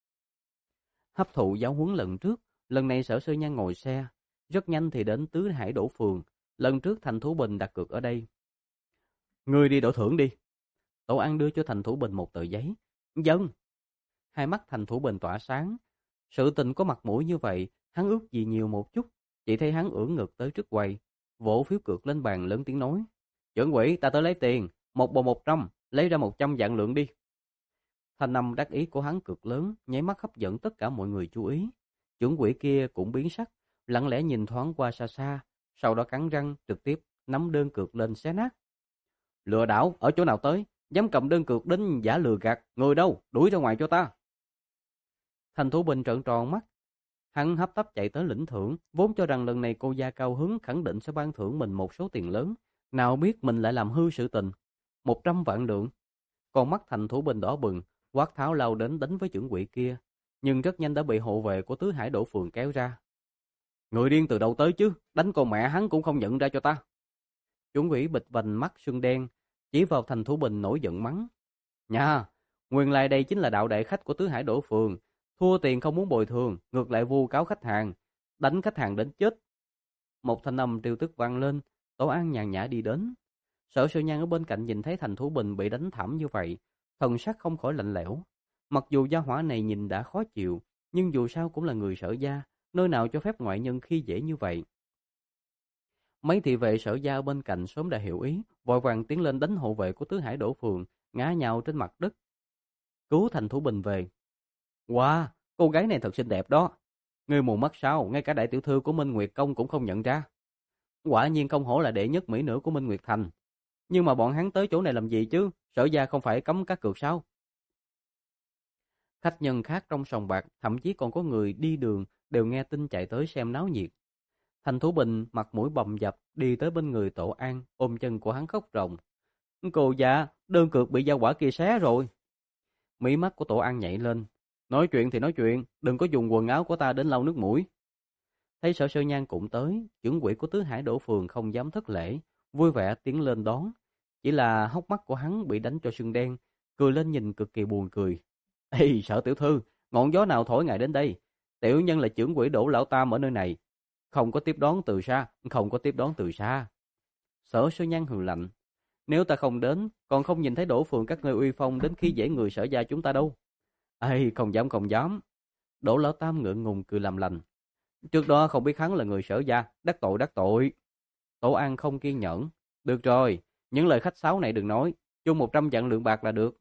Hấp thụ giáo huấn lần trước, lần này Sở Sơ Nhan ngồi xe, rất nhanh thì đến Tứ Hải Đổ Phường. Lần trước Thành Thủ Bình đặt cược ở đây. Ngươi đi đổ thưởng đi. Tổ An đưa cho Thành Thủ Bình một tờ giấy. Dân. Hai mắt Thành Thủ Bình tỏa sáng. Sự tình có mặt mũi như vậy, hắn ước gì nhiều một chút. Chỉ thấy hắn ưỡn ngực tới trước quầy, vỗ phiếu cược lên bàn lớn tiếng nói. Trưởng quỹ, ta tới lấy tiền, một bầu một trăm, lấy ra một trăm vạn lượng đi. Thanh âm đắc ý của hắn cực lớn, nháy mắt hấp dẫn tất cả mọi người chú ý. Trưởng quỹ kia cũng biến sắc, lặng lẽ nhìn thoáng qua xa xa, sau đó cắn răng trực tiếp nắm đơn cược lên xé nát. Lừa đảo, ở chỗ nào tới, dám cầm đơn cược đến giả lừa gạt, người đâu, đuổi ra ngoài cho ta. Thành Thủ Bình trợn tròn mắt, hắn hấp tấp chạy tới lĩnh thưởng, vốn cho rằng lần này cô gia cao hứng khẳng định sẽ ban thưởng mình một số tiền lớn, nào biết mình lại làm hư sự tình. Một trăm vạn lượng. Con mắt Thành Thủ Bình đỏ bừng, quát tháo lao đến đánh với trưởng quỹ kia, nhưng rất nhanh đã bị hộ vệ của Tứ Hải Đổ Phường kéo ra. Người điên từ đâu tới chứ, đánh con mẹ hắn cũng không nhận ra cho ta. Trưởng quỹ bịch vành mắt sưng đen, chỉ vào Thành Thủ Bình nổi giận mắng. Nha, nguyên lai đây chính là đạo đại khách của Tứ Hải Đổ Phường, thua tiền không muốn bồi thường, ngược lại vu cáo khách hàng, đánh khách hàng đến chết. Một thanh âm trêu tức vang lên, Tổ An nhàn nhã đi đến. Sở Sơ Nhan ở bên cạnh nhìn thấy Thành Thủ Bình bị đánh thảm như vậy, thần sắc không khỏi lạnh lẽo. Mặc dù gia hỏa này nhìn đã khó chịu, nhưng dù sao cũng là người Sở gia, nơi nào cho phép ngoại nhân khi dễ như vậy. Mấy thị vệ Sở gia ở bên cạnh sớm đã hiểu ý, vội vàng tiến lên đánh hộ vệ của Tứ Hải Đổ Phường, ngã nhào trên mặt đất, cứu Thành Thủ Bình về. Wow, cô gái này thật xinh đẹp đó. Người mù mắt sao, ngay cả đại tiểu thư của Minh Nguyệt Công cũng không nhận ra. Quả nhiên không hổ là đệ nhất mỹ nữ của Minh Nguyệt Thành. Nhưng mà bọn hắn tới chỗ này làm gì chứ? Sở gia không phải cấm cá cược sao? Khách nhân khác trong sòng bạc, thậm chí còn có người đi đường đều nghe tin chạy tới xem náo nhiệt. Thành Thủ Bình mặt mũi bầm dập đi tới bên người Tổ An, ôm chân của hắn khóc ròng. Cô già, đơn cược bị gia hỏa kia xé rồi. Mí mắt của Tổ An nhảy lên. Nói chuyện thì nói chuyện, đừng có dùng quần áo của ta đến lau nước mũi. Thấy Sở Sơ Nhan cũng tới, trưởng quỹ của Tứ Hải Đỗ Phường không dám thất lễ, vui vẻ tiến lên đón. Chỉ là hốc mắt của hắn bị đánh cho sưng đen, cười lên nhìn cực kỳ buồn cười. Ê, Sở tiểu thư, ngọn gió nào thổi ngài đến đây? Tiểu nhân là trưởng quỹ Đỗ Lão Tam ở nơi này. Không có tiếp đón từ xa, không có tiếp đón từ xa. Sở Sơ Nhan hừ lạnh. Nếu ta không đến, còn không nhìn thấy Đỗ Phường các ngươi uy phong đến khi dễ người Sở gia chúng ta đâu. Ê, không dám không dám. Đỗ Lão Tam ngượng ngùng cười làm lành. Trước đó không biết hắn là người Sở gia, đắc tội đắc tội. Tổ An không kiên nhẫn. Được rồi, những lời khách sáo này đừng nói, chung một trăm vạn lượng bạc là được.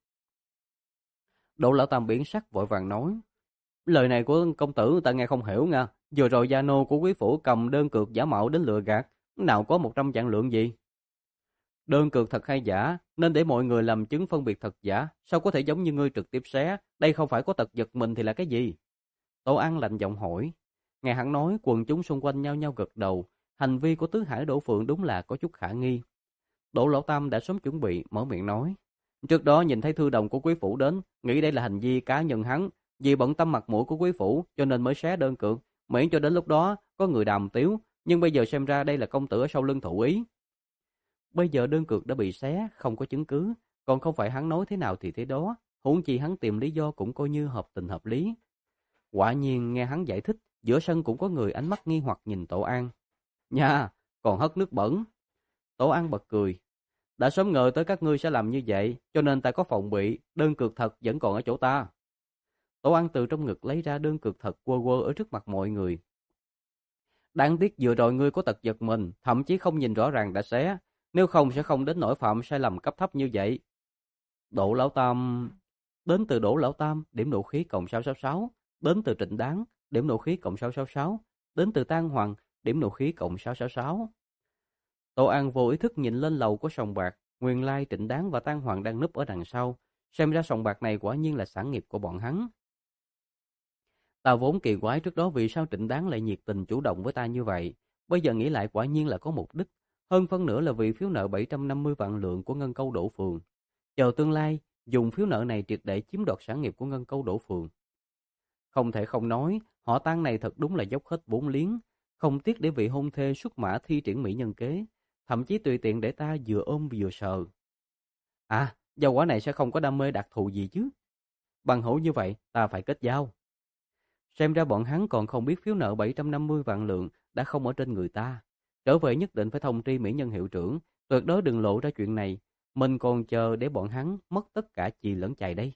Đỗ Lão Tam biến sắc vội vàng nói. Lời này của công tử ta nghe không hiểu nha. Vừa rồi gia nô của quý phủ cầm đơn cược giả mạo đến lừa gạt, nào có một trăm vạn lượng gì. Đơn cược thật hay giả, nên để mọi người làm chứng phân biệt thật giả, sao có thể giống như ngươi trực tiếp xé, đây không phải có tật giật mình thì là cái gì? Tổ An lạnh giọng hỏi. Nghe hắn nói, quần chúng xung quanh nhau nhau gật đầu, hành vi của Tứ Hải Đỗ Phượng đúng là có chút khả nghi. Đỗ Lão Tam đã sớm chuẩn bị, mở miệng nói. Trước đó nhìn thấy thư đồng của quý phủ đến, nghĩ đây là hành vi cá nhân hắn, vì bận tâm mặt mũi của quý phủ cho nên mới xé đơn cược, miễn cho đến lúc đó có người đàm tiếu, nhưng bây giờ xem ra đây là công tử ở sau lưng thủ ý. Bây giờ đơn cược đã bị xé, không có chứng cứ, còn không phải hắn nói thế nào thì thế đó, huống chi hắn tìm lý do cũng coi như hợp tình hợp lý. Quả nhiên nghe hắn giải thích, giữa sân cũng có người ánh mắt nghi hoặc nhìn Tổ An. Nha, còn hất nước bẩn. Tổ An bật cười. Đã sớm ngờ tới các ngươi sẽ làm như vậy, cho nên ta có phòng bị, đơn cược thật vẫn còn ở chỗ ta. Tổ An từ trong ngực lấy ra đơn cược thật quơ quơ ở trước mặt mọi người. Đáng tiếc vừa rồi ngươi có tật giật mình, thậm chí không nhìn rõ ràng đã xé, nếu không sẽ không đến nỗi phạm sai lầm cấp thấp như vậy. Đỗ Lão Tam... Đến từ Đỗ Lão Tam, điểm nộ khí cộng sáu sáu sáu. Đến từ Trịnh Đáng, điểm nộ khí cộng sáu sáu sáu. Đến từ Tan Hoàng, điểm nộ khí cộng sáu sáu sáu. Tổ An vô ý thức nhìn lên lầu của sòng bạc, nguyên lai Trịnh Đáng và Tan Hoàng đang núp ở đằng sau, xem ra sòng bạc này quả nhiên là sản nghiệp của bọn hắn. Ta vốn kỳ quái trước đó vì sao Trịnh Đáng lại nhiệt tình chủ động với ta như vậy, bây giờ nghĩ lại quả nhiên là có mục đích, hơn phân nửa là vì phiếu nợ bảy trăm năm mươi vạn lượng của Ngân Câu Đỗ Phường. Chờ tương lai, dùng phiếu nợ này triệt để chiếm đoạt sản nghiệp của Ngân Câu Đỗ Phường. Không thể không nói, họ Tan này thật đúng là dốc hết vốn liếng, không tiếc để vị hôn thê xuất mã thi triển mỹ nhân kế, thậm chí tùy tiện để ta vừa ôm vừa sờ. À, gia quả này sẽ không có đam mê đặc thù gì chứ. Bằng hữu như vậy, ta phải kết giao. Xem ra bọn hắn còn không biết phiếu nợ bảy trăm năm mươi vạn lượng đã không ở trên người ta. Trở về nhất định phải thông tri mỹ nhân hiệu trưởng, tuyệt đối đừng lộ ra chuyện này. Mình còn chờ để bọn hắn mất tất cả chì lẫn chài đây.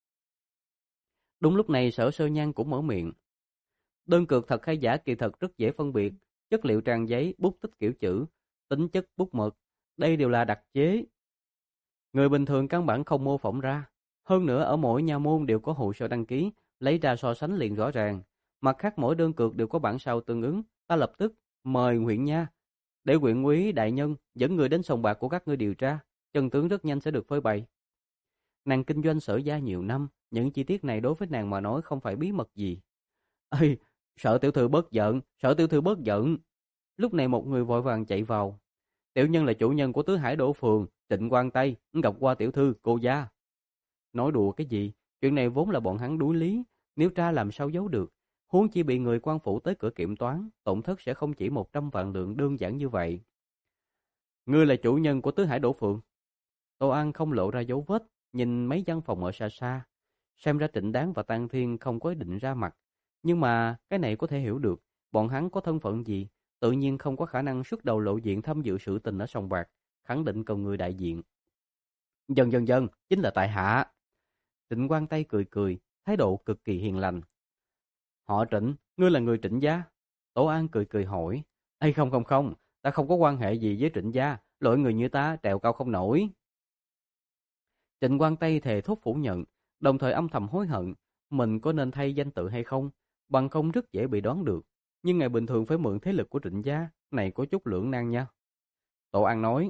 Đúng lúc này Sở Sơ Nhan cũng mở miệng. Đơn cược thật hay giả kỳ thật rất dễ phân biệt. Chất liệu trang giấy, bút tích kiểu chữ, tính chất bút mực, đây đều là đặc chế. Người bình thường căn bản không mô phỏng ra. Hơn nữa ở mỗi nha môn đều có hồ sơ đăng ký, lấy ra so sánh liền rõ ràng. Mặt khác mỗi đơn cược đều có bản sao tương ứng. Ta lập tức mời huyện nha, để huyện úy đại nhân dẫn người đến sòng bạc của các ngươi điều tra. Chân tướng rất nhanh sẽ được phơi bày. Nàng kinh doanh Sở gia nhiều năm, những chi tiết này đối với nàng mà nói không phải bí mật gì. Ê, Sở tiểu thư bớt giận, Sở tiểu thư bớt giận. Lúc này một người vội vàng chạy vào. Tiểu nhân là chủ nhân của Tứ Hải Đỗ Phường, Trịnh Quang Tây, gặp qua tiểu thư, cô gia. Nói đùa cái gì, chuyện này vốn là bọn hắn đuối lý, nếu tra làm sao giấu được. Huống chi bị người quan phủ tới cửa kiểm toán, tổn thất sẽ không chỉ một trăm vạn lượng đơn giản như vậy. Ngươi là chủ nhân của Tứ Hải Đỗ Phường. Tô An không lộ ra dấu vết, nhìn mấy văn phòng ở xa xa. Xem ra Trịnh Đáng và Tăng Thiên không có ý định ra mặt. Nhưng mà cái này có thể hiểu được, bọn hắn có thân phận gì, tự nhiên không có khả năng xuất đầu lộ diện tham dự sự tình ở sòng bạc, khẳng định cầu người đại diện. Dần dần dần, chính là tại hạ. Trịnh Quang Tây cười cười, thái độ cực kỳ hiền lành. Họ Trịnh, ngươi là người Trịnh gia? Tổ An cười cười hỏi. Ê không không không, ta không có quan hệ gì với Trịnh gia, loại người như ta trèo cao không nổi. Trịnh Quang Tây thề thốt phủ nhận, đồng thời âm thầm hối hận, mình có nên thay danh tự hay không, bằng không rất dễ bị đoán được. Nhưng ngày bình thường phải mượn thế lực của Trịnh gia, này có chút lưỡng nan nha. Tổ An nói,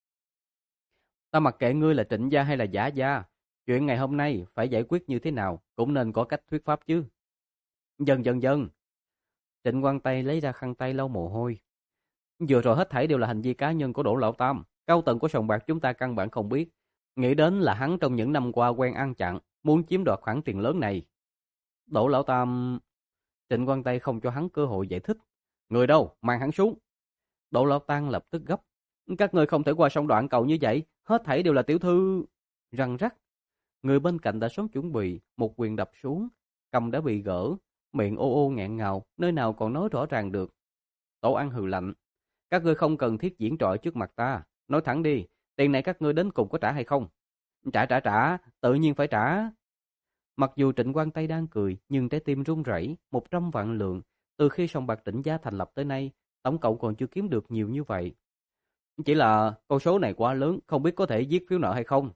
ta mặc kệ ngươi là Trịnh gia hay là Giả gia, chuyện ngày hôm nay phải giải quyết như thế nào, cũng nên có cách thuyết pháp chứ. Dần dần dần, Trịnh Quang Tây lấy ra khăn tay lau mồ hôi. Vừa rồi hết thảy đều là hành vi cá nhân của Đỗ Lão Tam. Cao tầng của sòng bạc chúng ta căn bản không biết. Nghĩ đến là hắn trong những năm qua quen ăn chặn, muốn chiếm đoạt khoản tiền lớn này. Đỗ Lão Tam... Trịnh Quang Tây không cho hắn cơ hội giải thích. Người đâu, mang hắn xuống. Đỗ Lão Tam lập tức gấp. Các người không thể qua sông đoạn cầu như vậy, hết thảy đều là tiểu thư... Răng rắc. Người bên cạnh đã sớm chuẩn bị, một quyền đập xuống, cầm đã bị gỡ, miệng ô ô nghẹn ngào, nơi nào còn nói rõ ràng được. Tổ ăn hừ lạnh. Các ngươi không cần thiết diễn trò trước mặt ta, nói thẳng đi, tiền này các ngươi đến cùng có trả hay không? Trả trả trả, tự nhiên phải trả. Mặc dù Trịnh Quang Tây đang cười, nhưng trái tim run rẩy, một trăm vạn lượng. Từ khi sòng bạc Trịnh Gia thành lập tới nay, tổng cộng còn chưa kiếm được nhiều như vậy. Chỉ là con số này quá lớn, không biết có thể viết phiếu nợ hay không?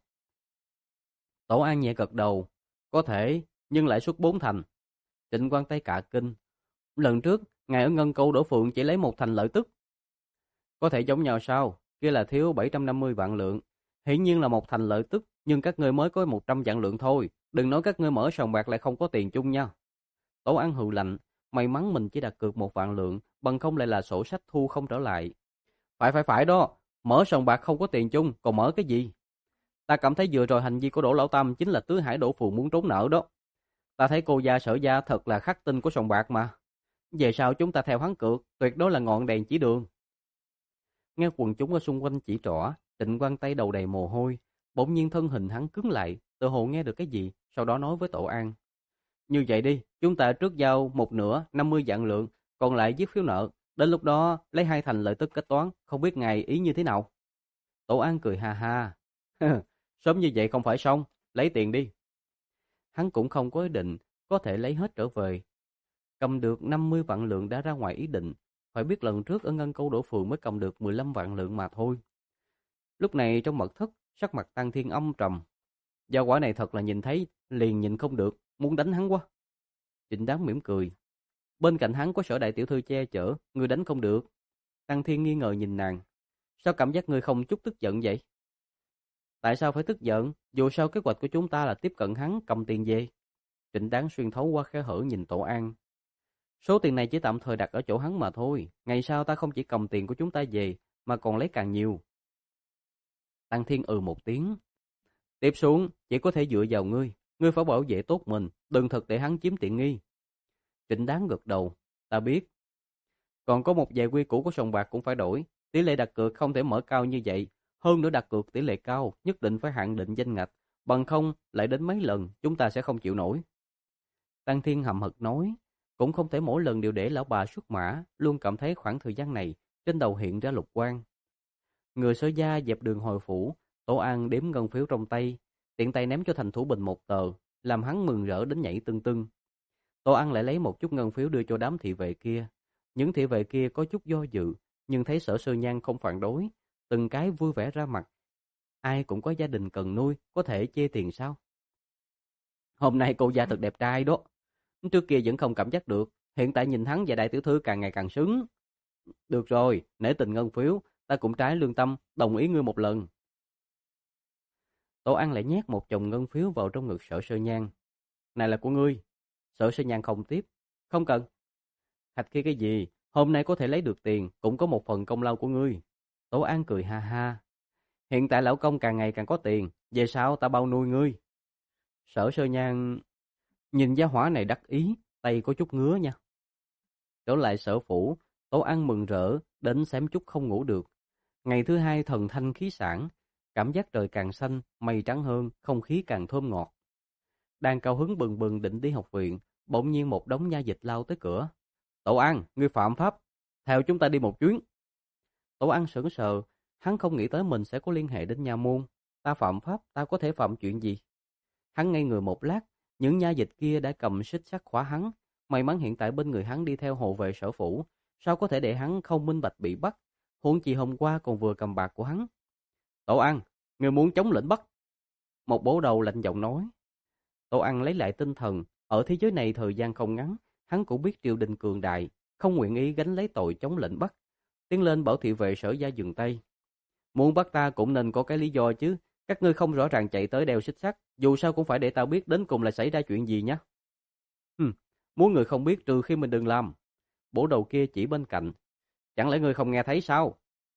Tổ An nhẹ gật đầu. Có thể, nhưng lãi suất bốn thành. Trịnh Quang Tây cả kinh. Lần trước, ngài ở Ngân Câu Đỗ Phượng chỉ lấy một thành lợi tức. Có thể giống nhau sao? Kia là thiếu bảy trăm năm mươi vạn lượng. Hiển nhiên là một thành lợi tức, nhưng các ngươi mới có một trăm vạn lượng thôi. Đừng nói các ngươi mở sòng bạc lại không có tiền chung nha. Tổ An hừ lạnh. May mắn mình chỉ đặt cược một vạn lượng, bằng không lại là sổ sách thu không trở lại. Phải phải phải đó, mở sòng bạc không có tiền chung, còn mở cái gì? Ta cảm thấy vừa rồi hành vi của Đỗ Lão Tam chính là tứ hải đổ phù muốn trốn nợ đó. Ta thấy cô gia Sở gia thật là khắc tinh của sòng bạc mà. Về sau chúng ta theo hắn cược, tuyệt đối là ngọn đèn chỉ đường. Nghe quần chúng ở xung quanh chỉ trỏ, Trịnh Quang Tây đầu đầy mồ hôi, bỗng nhiên thân hình hắn cứng lại, tự hồ nghe được cái gì, sau đó nói với Tổ An. Như vậy đi, chúng ta trước giao một nửa, năm mươi vạn lượng, còn lại viết phiếu nợ, đến lúc đó lấy hai thành lợi tức kết toán, không biết ngài ý như thế nào? Tổ An cười ha ha. Sớm như vậy không phải xong, lấy tiền đi. Hắn cũng không có ý định có thể lấy hết trở về. Cầm được năm mươi vạn lượng đã ra ngoài ý định, phải biết lần trước ở Ngân Câu Đỗ Phường mới cầm được mười lăm vạn lượng mà thôi. Lúc này trong mật thất, sắc mặt Tăng Thiên âm trầm. Gia quả này thật là nhìn thấy liền nhìn không được, muốn đánh hắn quá. Trịnh Đáng mỉm cười. Bên cạnh hắn có Sở đại tiểu thư che chở, người đánh không được. Tăng Thiên nghi ngờ nhìn nàng. Sao cảm giác người không chút tức giận vậy? Tại sao phải tức giận? Dù sao kế hoạch của chúng ta là tiếp cận hắn cầm tiền về. Trịnh Đáng xuyên thấu qua khe hở nhìn Tổ An. Số tiền này chỉ tạm thời đặt ở chỗ hắn mà thôi. Ngày sau ta không chỉ cầm tiền của chúng ta về, mà còn lấy càng nhiều. Tăng Thiên ừ một tiếng. Tiếp xuống, chỉ có thể dựa vào ngươi. Ngươi phải bảo vệ tốt mình, đừng thật để hắn chiếm tiện nghi. Trịnh Đáng gật đầu. Ta biết. Còn có một vài quy củ của sòng bạc cũng phải đổi. Tỷ lệ đặt cược không thể mở cao như vậy. Hơn nữa đặt cược tỷ lệ cao, nhất định phải hạn định danh ngạch. Bằng không, lại đến mấy lần, chúng ta sẽ không chịu nổi. Tăng Thiên hậm hực nói. Cũng không thể mỗi lần đều để lão bà xuất mã, luôn cảm thấy khoảng thời gian này, trên đầu hiện ra lục quang. Người Sở gia dẹp đường hồi phủ, Tổ An đếm ngân phiếu trong tay, tiện tay ném cho Thành Thủ Bình một tờ, làm hắn mừng rỡ đến nhảy tưng tưng. Tổ An lại lấy một chút ngân phiếu đưa cho đám thị vệ kia. Những thị vệ kia có chút do dự, nhưng thấy Sở Sơ Nhan không phản đối, từng cái vui vẻ ra mặt. Ai cũng có gia đình cần nuôi, có thể chê tiền sao? Hôm nay cô gia thật đẹp trai đó. Trước kia vẫn không cảm giác được, hiện tại nhìn hắn và đại tiểu thư càng ngày càng xứng. Được rồi, nể tình ngân phiếu, ta cũng trái lương tâm, đồng ý ngươi một lần. Tổ An lại nhét một chồng ngân phiếu vào trong ngực Sở Sơ Nhan. Này là của ngươi. Sở Sơ Nhan không tiếp. Không cần. Hạch kia cái gì, hôm nay có thể lấy được tiền, cũng có một phần công lao của ngươi. Tổ An cười ha ha. Hiện tại lão công càng ngày càng có tiền, về sau ta bao nuôi ngươi. Sở Sơ Nhan... Nhìn gia hỏa này đắc ý, tay có chút ngứa nha. Trở lại sở phủ, Tổ An mừng rỡ, đến xém chút không ngủ được. Ngày thứ hai thần thanh khí sảng, cảm giác trời càng xanh, mây trắng hơn, không khí càng thơm ngọt. Đang cao hứng bừng bừng định đi học viện, bỗng nhiên một đống nha dịch lao tới cửa. Tổ An, ngươi phạm pháp, theo chúng ta đi một chuyến. Tổ An sững sờ, hắn không nghĩ tới mình sẽ có liên hệ đến nha môn. Ta phạm pháp, ta có thể phạm chuyện gì? Hắn ngây người một lát, những nha dịch kia đã cầm xích sắt khóa hắn. May mắn hiện tại bên người hắn đi theo hộ vệ sở phủ, sao có thể để hắn không minh bạch bị bắt? Huống chi hôm qua còn vừa cầm bạc của hắn. Tổ An, người muốn chống lệnh bắt? Một bố đầu lạnh giọng nói. Tổ An lấy lại tinh thần, ở thế giới này thời gian không ngắn, hắn cũng biết triều đình cường đại, không nguyện ý gánh lấy tội chống lệnh bắt. Tiến lên bảo thị vệ Sở gia dừng tay. Muốn bắt ta cũng nên có cái lý do chứ. Các ngươi không rõ ràng chạy tới đeo xích sắt, dù sao cũng phải để tao biết đến cùng là xảy ra chuyện gì nhé. Hừm, muốn người không biết trừ khi mình đừng làm. bổ đầu kia chỉ bên cạnh. Chẳng lẽ ngươi không nghe thấy sao?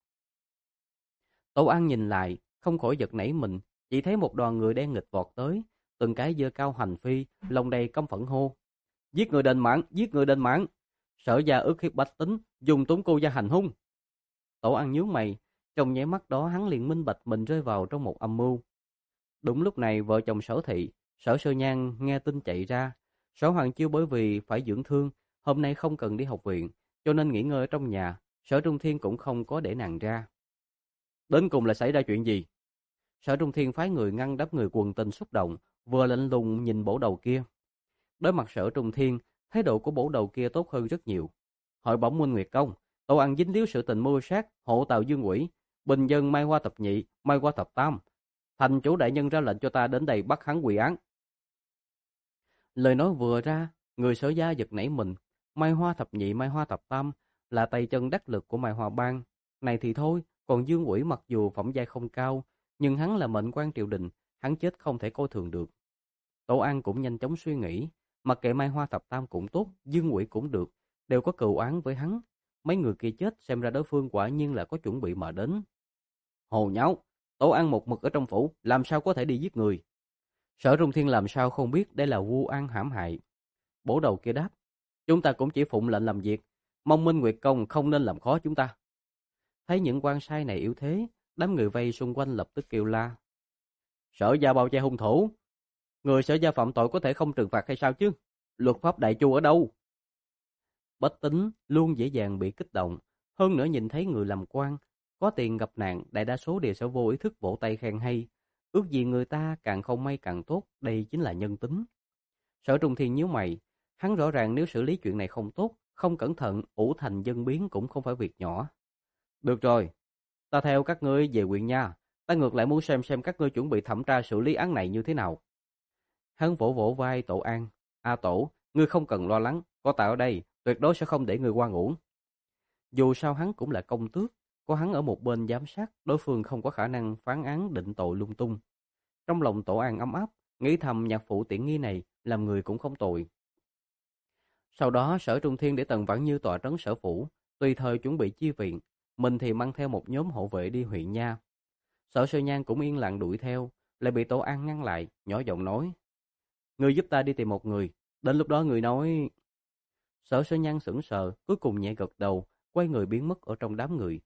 Tổ An nhìn lại, không khỏi giật nảy mình, chỉ thấy một đoàn người đen nghịch vọt tới, từng cái giơ cao hành phi, lòng đầy căm phẫn hô: giết người đền mạng, giết người đền mạng! Sở gia ức hiếp bách tính, dùng túng cô gia hành hung. Tổ An nhướng mày, trong nháy mắt đó hắn liền minh bạch mình rơi vào trong một âm mưu. Đúng lúc này vợ chồng Sở Thị, Sở Sơ Nhan nghe tin chạy ra. Sở Hoàng Chiêu bởi vì phải dưỡng thương, hôm nay không cần đi học viện, cho nên nghỉ ngơi ở trong nhà. Sở Trung Thiên cũng không có để nàng ra. Đến cùng là xảy ra chuyện gì? Sở Trung Thiên phái người ngăn đám người quần tình xúc động, vừa lạnh lùng nhìn bổ đầu kia. Đối mặt Sở Trung Thiên, thái độ của bổ đầu kia tốt hơn rất nhiều. Hội bổng Minh Nguyệt Công, Tổ An dính líu sự tình mưu sát, hộ Tào Dương Quỷ, bình dân Mai Hoa Thập Nhị, Mai Hoa Thập Tam. Thành chủ đại nhân ra lệnh cho ta đến đây bắt hắn quy án. Lời nói vừa ra, người Sở gia giật nảy mình. Mai Hoa Thập Nhị, Mai Hoa Thập Tam là tay chân đắc lực của Mai Hoa Bang. Này thì thôi, còn Dương Quỷ mặc dù phẩm giai không cao, nhưng hắn là mệnh quan triều đình, hắn chết không thể coi thường được. Tổ An cũng nhanh chóng suy nghĩ, mặc kệ Mai Hoa Thập Tam cũng tốt, Dương Quỷ cũng được, đều có cừu oán với hắn. Mấy người kia chết xem ra đối phương quả nhiên là có chuẩn bị mà đến. Hồ nháo, Tổ An một mực ở trong phủ, làm sao có thể đi giết người? Sở Trung Thiên làm sao không biết đây là vu oan hãm hại. Bổ đầu kia đáp, chúng ta cũng chỉ phụng lệnh làm việc, mong Minh Nguyệt Công không nên làm khó chúng ta. Thấy những quan sai này yếu thế, đám người vây xung quanh lập tức kêu la. Sở gia bao che hung thủ, người Sở gia phạm tội có thể không trừng phạt hay sao chứ? Luật pháp đại chu ở đâu? Bách tính luôn dễ dàng bị kích động, hơn nữa nhìn thấy người làm quan có tiền gặp nạn, đại đa số đều sẽ vô ý thức vỗ tay khen hay, ước gì người ta càng không may càng tốt, đây chính là nhân tính. Sở Trung Thiên nhíu mày, hắn rõ ràng nếu xử lý chuyện này không tốt, không cẩn thận ủ thành dân biến cũng không phải việc nhỏ. Được rồi, ta theo các ngươi về huyện nha, ta ngược lại muốn xem xem các ngươi chuẩn bị thẩm tra xử lý án này như thế nào. Hắn vỗ vỗ vai Tổ An, A Tổ, ngươi không cần lo lắng, có ta ở đây, tuyệt đối sẽ không để ngươi qua uổng. Dù sao hắn cũng là công tước, có hắn ở một bên giám sát, đối phương không có khả năng phán án định tội lung tung. Trong lòng Tổ An ấm áp, nghĩ thầm nhạc phụ tiện nghi này làm người cũng không tồi. Sau đó Sở Trung Thiên để Tần Vãn Như tọa trấn sở phủ, tùy thời chuẩn bị chi viện, mình thì mang theo một nhóm hộ vệ đi huyện nha. Sở Sơ Nhan cũng yên lặng đuổi theo, lại bị Tổ An ngăn lại, nhỏ giọng nói: "Ngươi giúp ta đi tìm một người, đến lúc đó người nói." Sở Sơ Nhan sững sờ, cuối cùng nhẹ gật đầu, quay người biến mất ở trong đám người.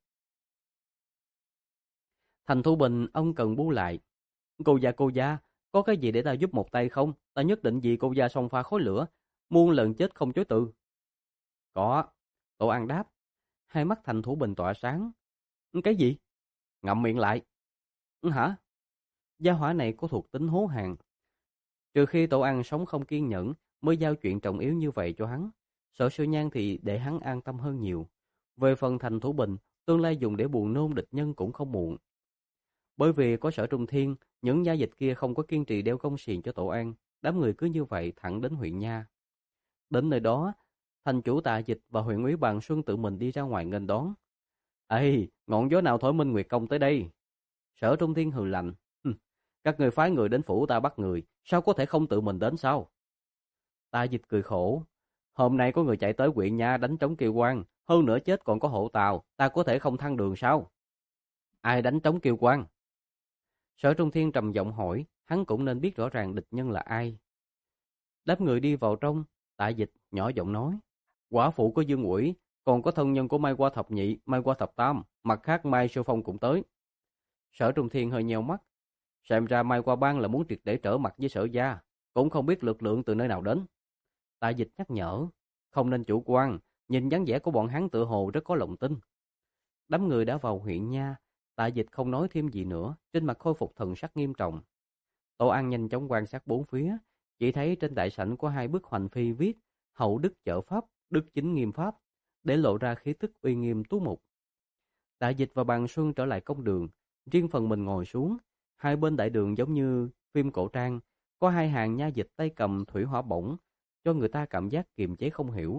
Thành Thu Bình ông cần bu lại. "Cô gia cô gia, có cái gì để ta giúp một tay không? Ta nhất định vì cô gia xông pha khói lửa, muôn lần chết không chối từ." "Có." Tổ An đáp. Hai mắt Thành Thủ Bình tỏa sáng. "Cái gì?" "Ngậm miệng lại." "Hả?" Gia hỏa này có thuộc tính hố hàng. Trừ khi Tổ An sống không kiên nhẫn mới giao chuyện trọng yếu như vậy cho hắn. Sở Sơ Nhan thì để hắn an tâm hơn nhiều. Về phần Thành Thủ Bình, tương lai dùng để buồn nôn địch nhân cũng không muộn. Bởi vì có Sở Trung Thiên, những nha dịch kia không có kiên trì đeo công xiềng cho Tổ An, đám người cứ như vậy thẳng đến huyện nha. Đến nơi đó, thành chủ Tạ Dịch và huyện úy Bàn Xuân tự mình đi ra ngoài nghênh đón. "Ê, ngọn gió nào thổi Minh Nguyệt Công tới đây?" Sở Trung Thiên hừ lạnh. "Các người phái người đến phủ ta bắt người, sao có thể không tự mình đến sao?" Tạ Dịch cười khổ. "Hôm nay có người chạy tới huyện nha đánh trống Kiêu Quan, hơn nữa chết còn có hộ tàu, ta có thể không thăng đường sao?" "Ai đánh trống Kiêu Quan?" Sở Trung Thiên trầm giọng hỏi, hắn cũng nên biết rõ ràng địch nhân là ai. Đám người đi vào trong, Tạ Dịch nhỏ giọng nói: "Quả phụ của Dương Quỷ, còn có thân nhân của Mai Hoa Thập Nhị, Mai Hoa Thập Tam, mặt khác Mai Sư Phong cũng tới." Sở Trung Thiên hơi nheo mắt, xem ra Mai Hoa Bang là muốn triệt để trở mặt với Sở gia, cũng không biết lực lượng từ nơi nào đến. Tạ Dịch nhắc nhở, không nên chủ quan, nhìn dáng vẻ của bọn hắn tự hồ rất có lòng tin. Đám người đã vào huyện nha, Tạ Dịch không nói thêm gì nữa, trên mặt khôi phục thần sắc nghiêm trọng. Tổ An nhanh chóng quan sát bốn phía, chỉ thấy trên đại sảnh có hai bức hoành phi viết Hậu Đức Chở Pháp, Đức Chính Nghiêm Pháp, để lộ ra khí tức uy nghiêm tú mục. Tạ Dịch và Bàn Xuân trở lại công đường, riêng phần mình ngồi xuống, hai bên đại đường giống như phim cổ trang, có hai hàng nha dịch tay cầm thủy hỏa bổng, cho người ta cảm giác kiềm chế không hiểu.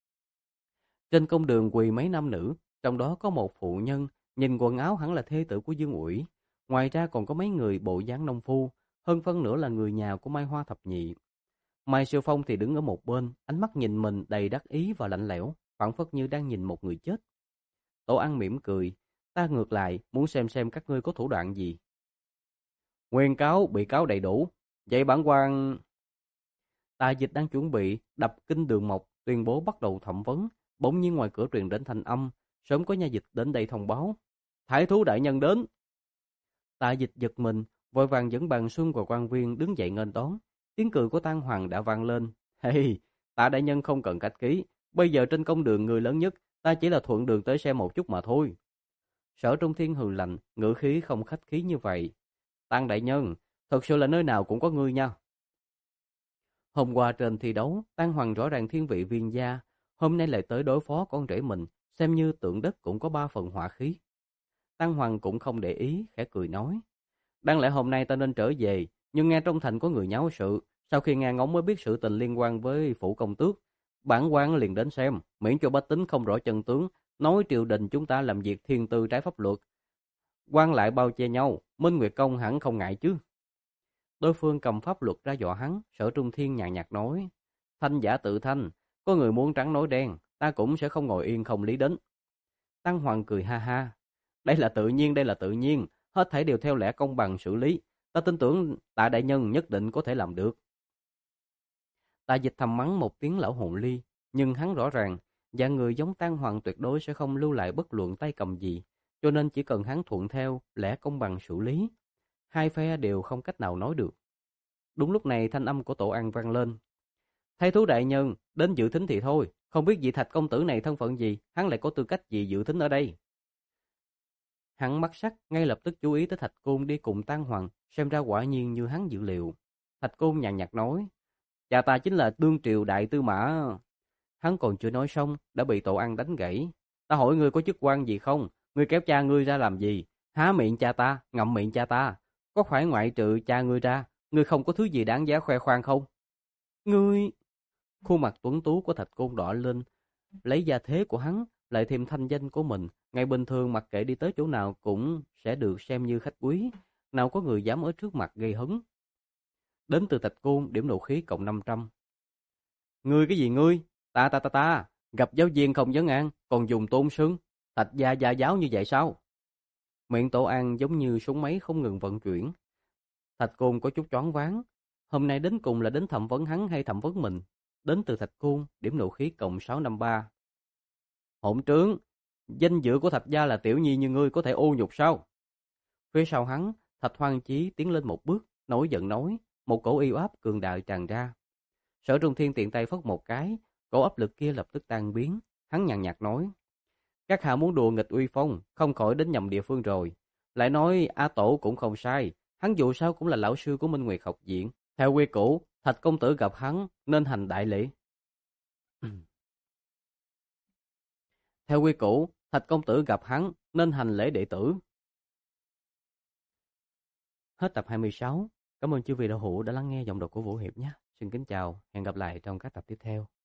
Trên công đường quỳ mấy nam nữ, trong đó có một phụ nhân, nhìn quần áo hẳn là thê tử của Dương Uỷ. Ngoài ra còn có mấy người bộ dáng nông phu, hơn phân nửa là người nhà của Mai Hoa Thập Nhị. Mai Siêu Phong thì đứng ở một bên, ánh mắt nhìn mình đầy đắc ý và lạnh lẽo. phảng phất như đang nhìn một người chết. Tổ ăn mỉm cười, ta ngược lại muốn xem xem các ngươi có thủ đoạn gì. Nguyên cáo, bị cáo đầy đủ, vậy bản quan... Tà Dịch đang chuẩn bị đập kinh đường mộc, tuyên bố bắt đầu thẩm vấn, bỗng nhiên ngoài cửa truyền đến thanh âm, sớm có nha dịch đến đây thông báo. Thái thú đại nhân đến. Tà Dịch giật mình, vội vàng dẫn Bàn Xuân và quan viên đứng dậy nghênh đón. Tiếng cười của Tang Hoàng đã vang lên. Hey, Tạ đại nhân không cần khách khí, bây giờ trên công đường người lớn nhất, ta chỉ là thuận đường tới xem một chút mà thôi. Sở Trung Thiên hừ lạnh, ngữ khí không khách khí như vậy. Tang đại nhân, thật sự là nơi nào cũng có ngươi nha. Hôm qua trên thi đấu, Tang Hoàng rõ ràng thiên vị viên gia, hôm nay lại tới đối phó con rể mình, xem như tượng đất cũng có ba phần hỏa khí. Tang Hoàng cũng không để ý, khẽ cười nói. Đáng lẽ hôm nay ta nên trở về, nhưng nghe trong thành có người nháo sự, sau khi nghe ngóng mới biết sự tình liên quan với phủ công tước. Bản quan liền đến xem, miễn cho bách tính không rõ chân tướng, nói triều đình chúng ta làm việc thiên tư trái pháp luật. Quan lại bao che nhau, Minh Nguyệt Công hẳn không ngại chứ. Đối phương cầm pháp luật ra dọa hắn, Sở Trung Thiên nhàn nhạt nói. Thanh giả tự thanh, có người muốn trắng nói đen, ta cũng sẽ không ngồi yên không lý đến. Tăng Hoàng cười ha ha. Đây là tự nhiên, đây là tự nhiên, hết thảy đều theo lẽ công bằng xử lý. Ta tin tưởng Tạ đại nhân nhất định có thể làm được. Tạ Dịch thầm mắng một tiếng lão hồn ly, nhưng hắn rõ ràng, dạng người giống Tăng Hoàng tuyệt đối sẽ không lưu lại bất luận tay cầm gì, cho nên chỉ cần hắn thuận theo lẽ công bằng xử lý, hai phe đều không cách nào nói được. Đúng lúc này thanh âm của Tổ An vang lên. Thái thú đại nhân, đến dự thính thì thôi, không biết vị Thạch công tử này thân phận gì, hắn lại có tư cách gì dự thính ở đây. Hắn mắt sắc, ngay lập tức chú ý tới Thạch Côn đi cùng Tang Hoàng, xem ra quả nhiên như hắn dự liệu. Thạch Côn nhàn nhạt nói, cha ta chính là đương triều đại tư mã. Hắn còn chưa nói xong, đã bị Tổ An đánh gãy. Ta hỏi ngươi có chức quan gì không? Ngươi kéo cha ngươi ra làm gì? Há miệng cha ta, ngậm miệng cha ta. Có phải ngoại trừ cha ngươi ra, ngươi không có thứ gì đáng giá khoe khoang không? Ngươi... Khuôn mặt tuấn tú của Thạch Côn đỏ lên, lấy gia thế của hắn, lại thêm thanh danh của mình, ngày bình thường mặc kệ đi tới chỗ nào cũng sẽ được xem như khách quý, nào có người dám ở trước mặt gây hấn. Đến từ Thạch Côn, điểm nộ khí cộng năm trăm. Ngươi cái gì ngươi? Ta ta ta ta, gặp giáo viên không vấn an, còn dùng tôn xưng, Thạch gia gia giáo như vậy sao? Miệng Tổ An giống như súng máy không ngừng vận chuyển. Thạch Côn có chút choáng váng, hôm nay đến cùng là đến thẩm vấn hắn hay thẩm vấn mình? Đến từ Thạch Côn, điểm nộ khí cộng sáu trăm năm mươi ba. Hỗn trướng, danh dự của Thạch gia là tiểu nhi như ngươi có thể ô nhục sao? Phía sau hắn, Thạch Hoang Chí tiến lên một bước, nổi giận nói, một cổ uy áp cường đại tràn ra. Sở Trung Thiên tiện tay phất một cái, cổ áp lực kia lập tức tan biến, hắn nhàn nhạt nói, các hạ muốn đùa nghịch uy phong, không khỏi đến nhầm địa phương rồi. Lại nói A Tổ cũng không sai, hắn dù sao cũng là lão sư của Minh Nguyệt học viện, theo quy củ, Thạch công tử gặp hắn nên hành đại lễ. Theo quy củ, Thạch công tử gặp hắn nên hành lễ đệ tử. Hết tập hai mươi sáu. Cảm ơn chư vị đạo hữu đã lắng nghe giọng đọc của Vũ Hiệp nhé. Xin kính chào, hẹn gặp lại trong các tập tiếp theo.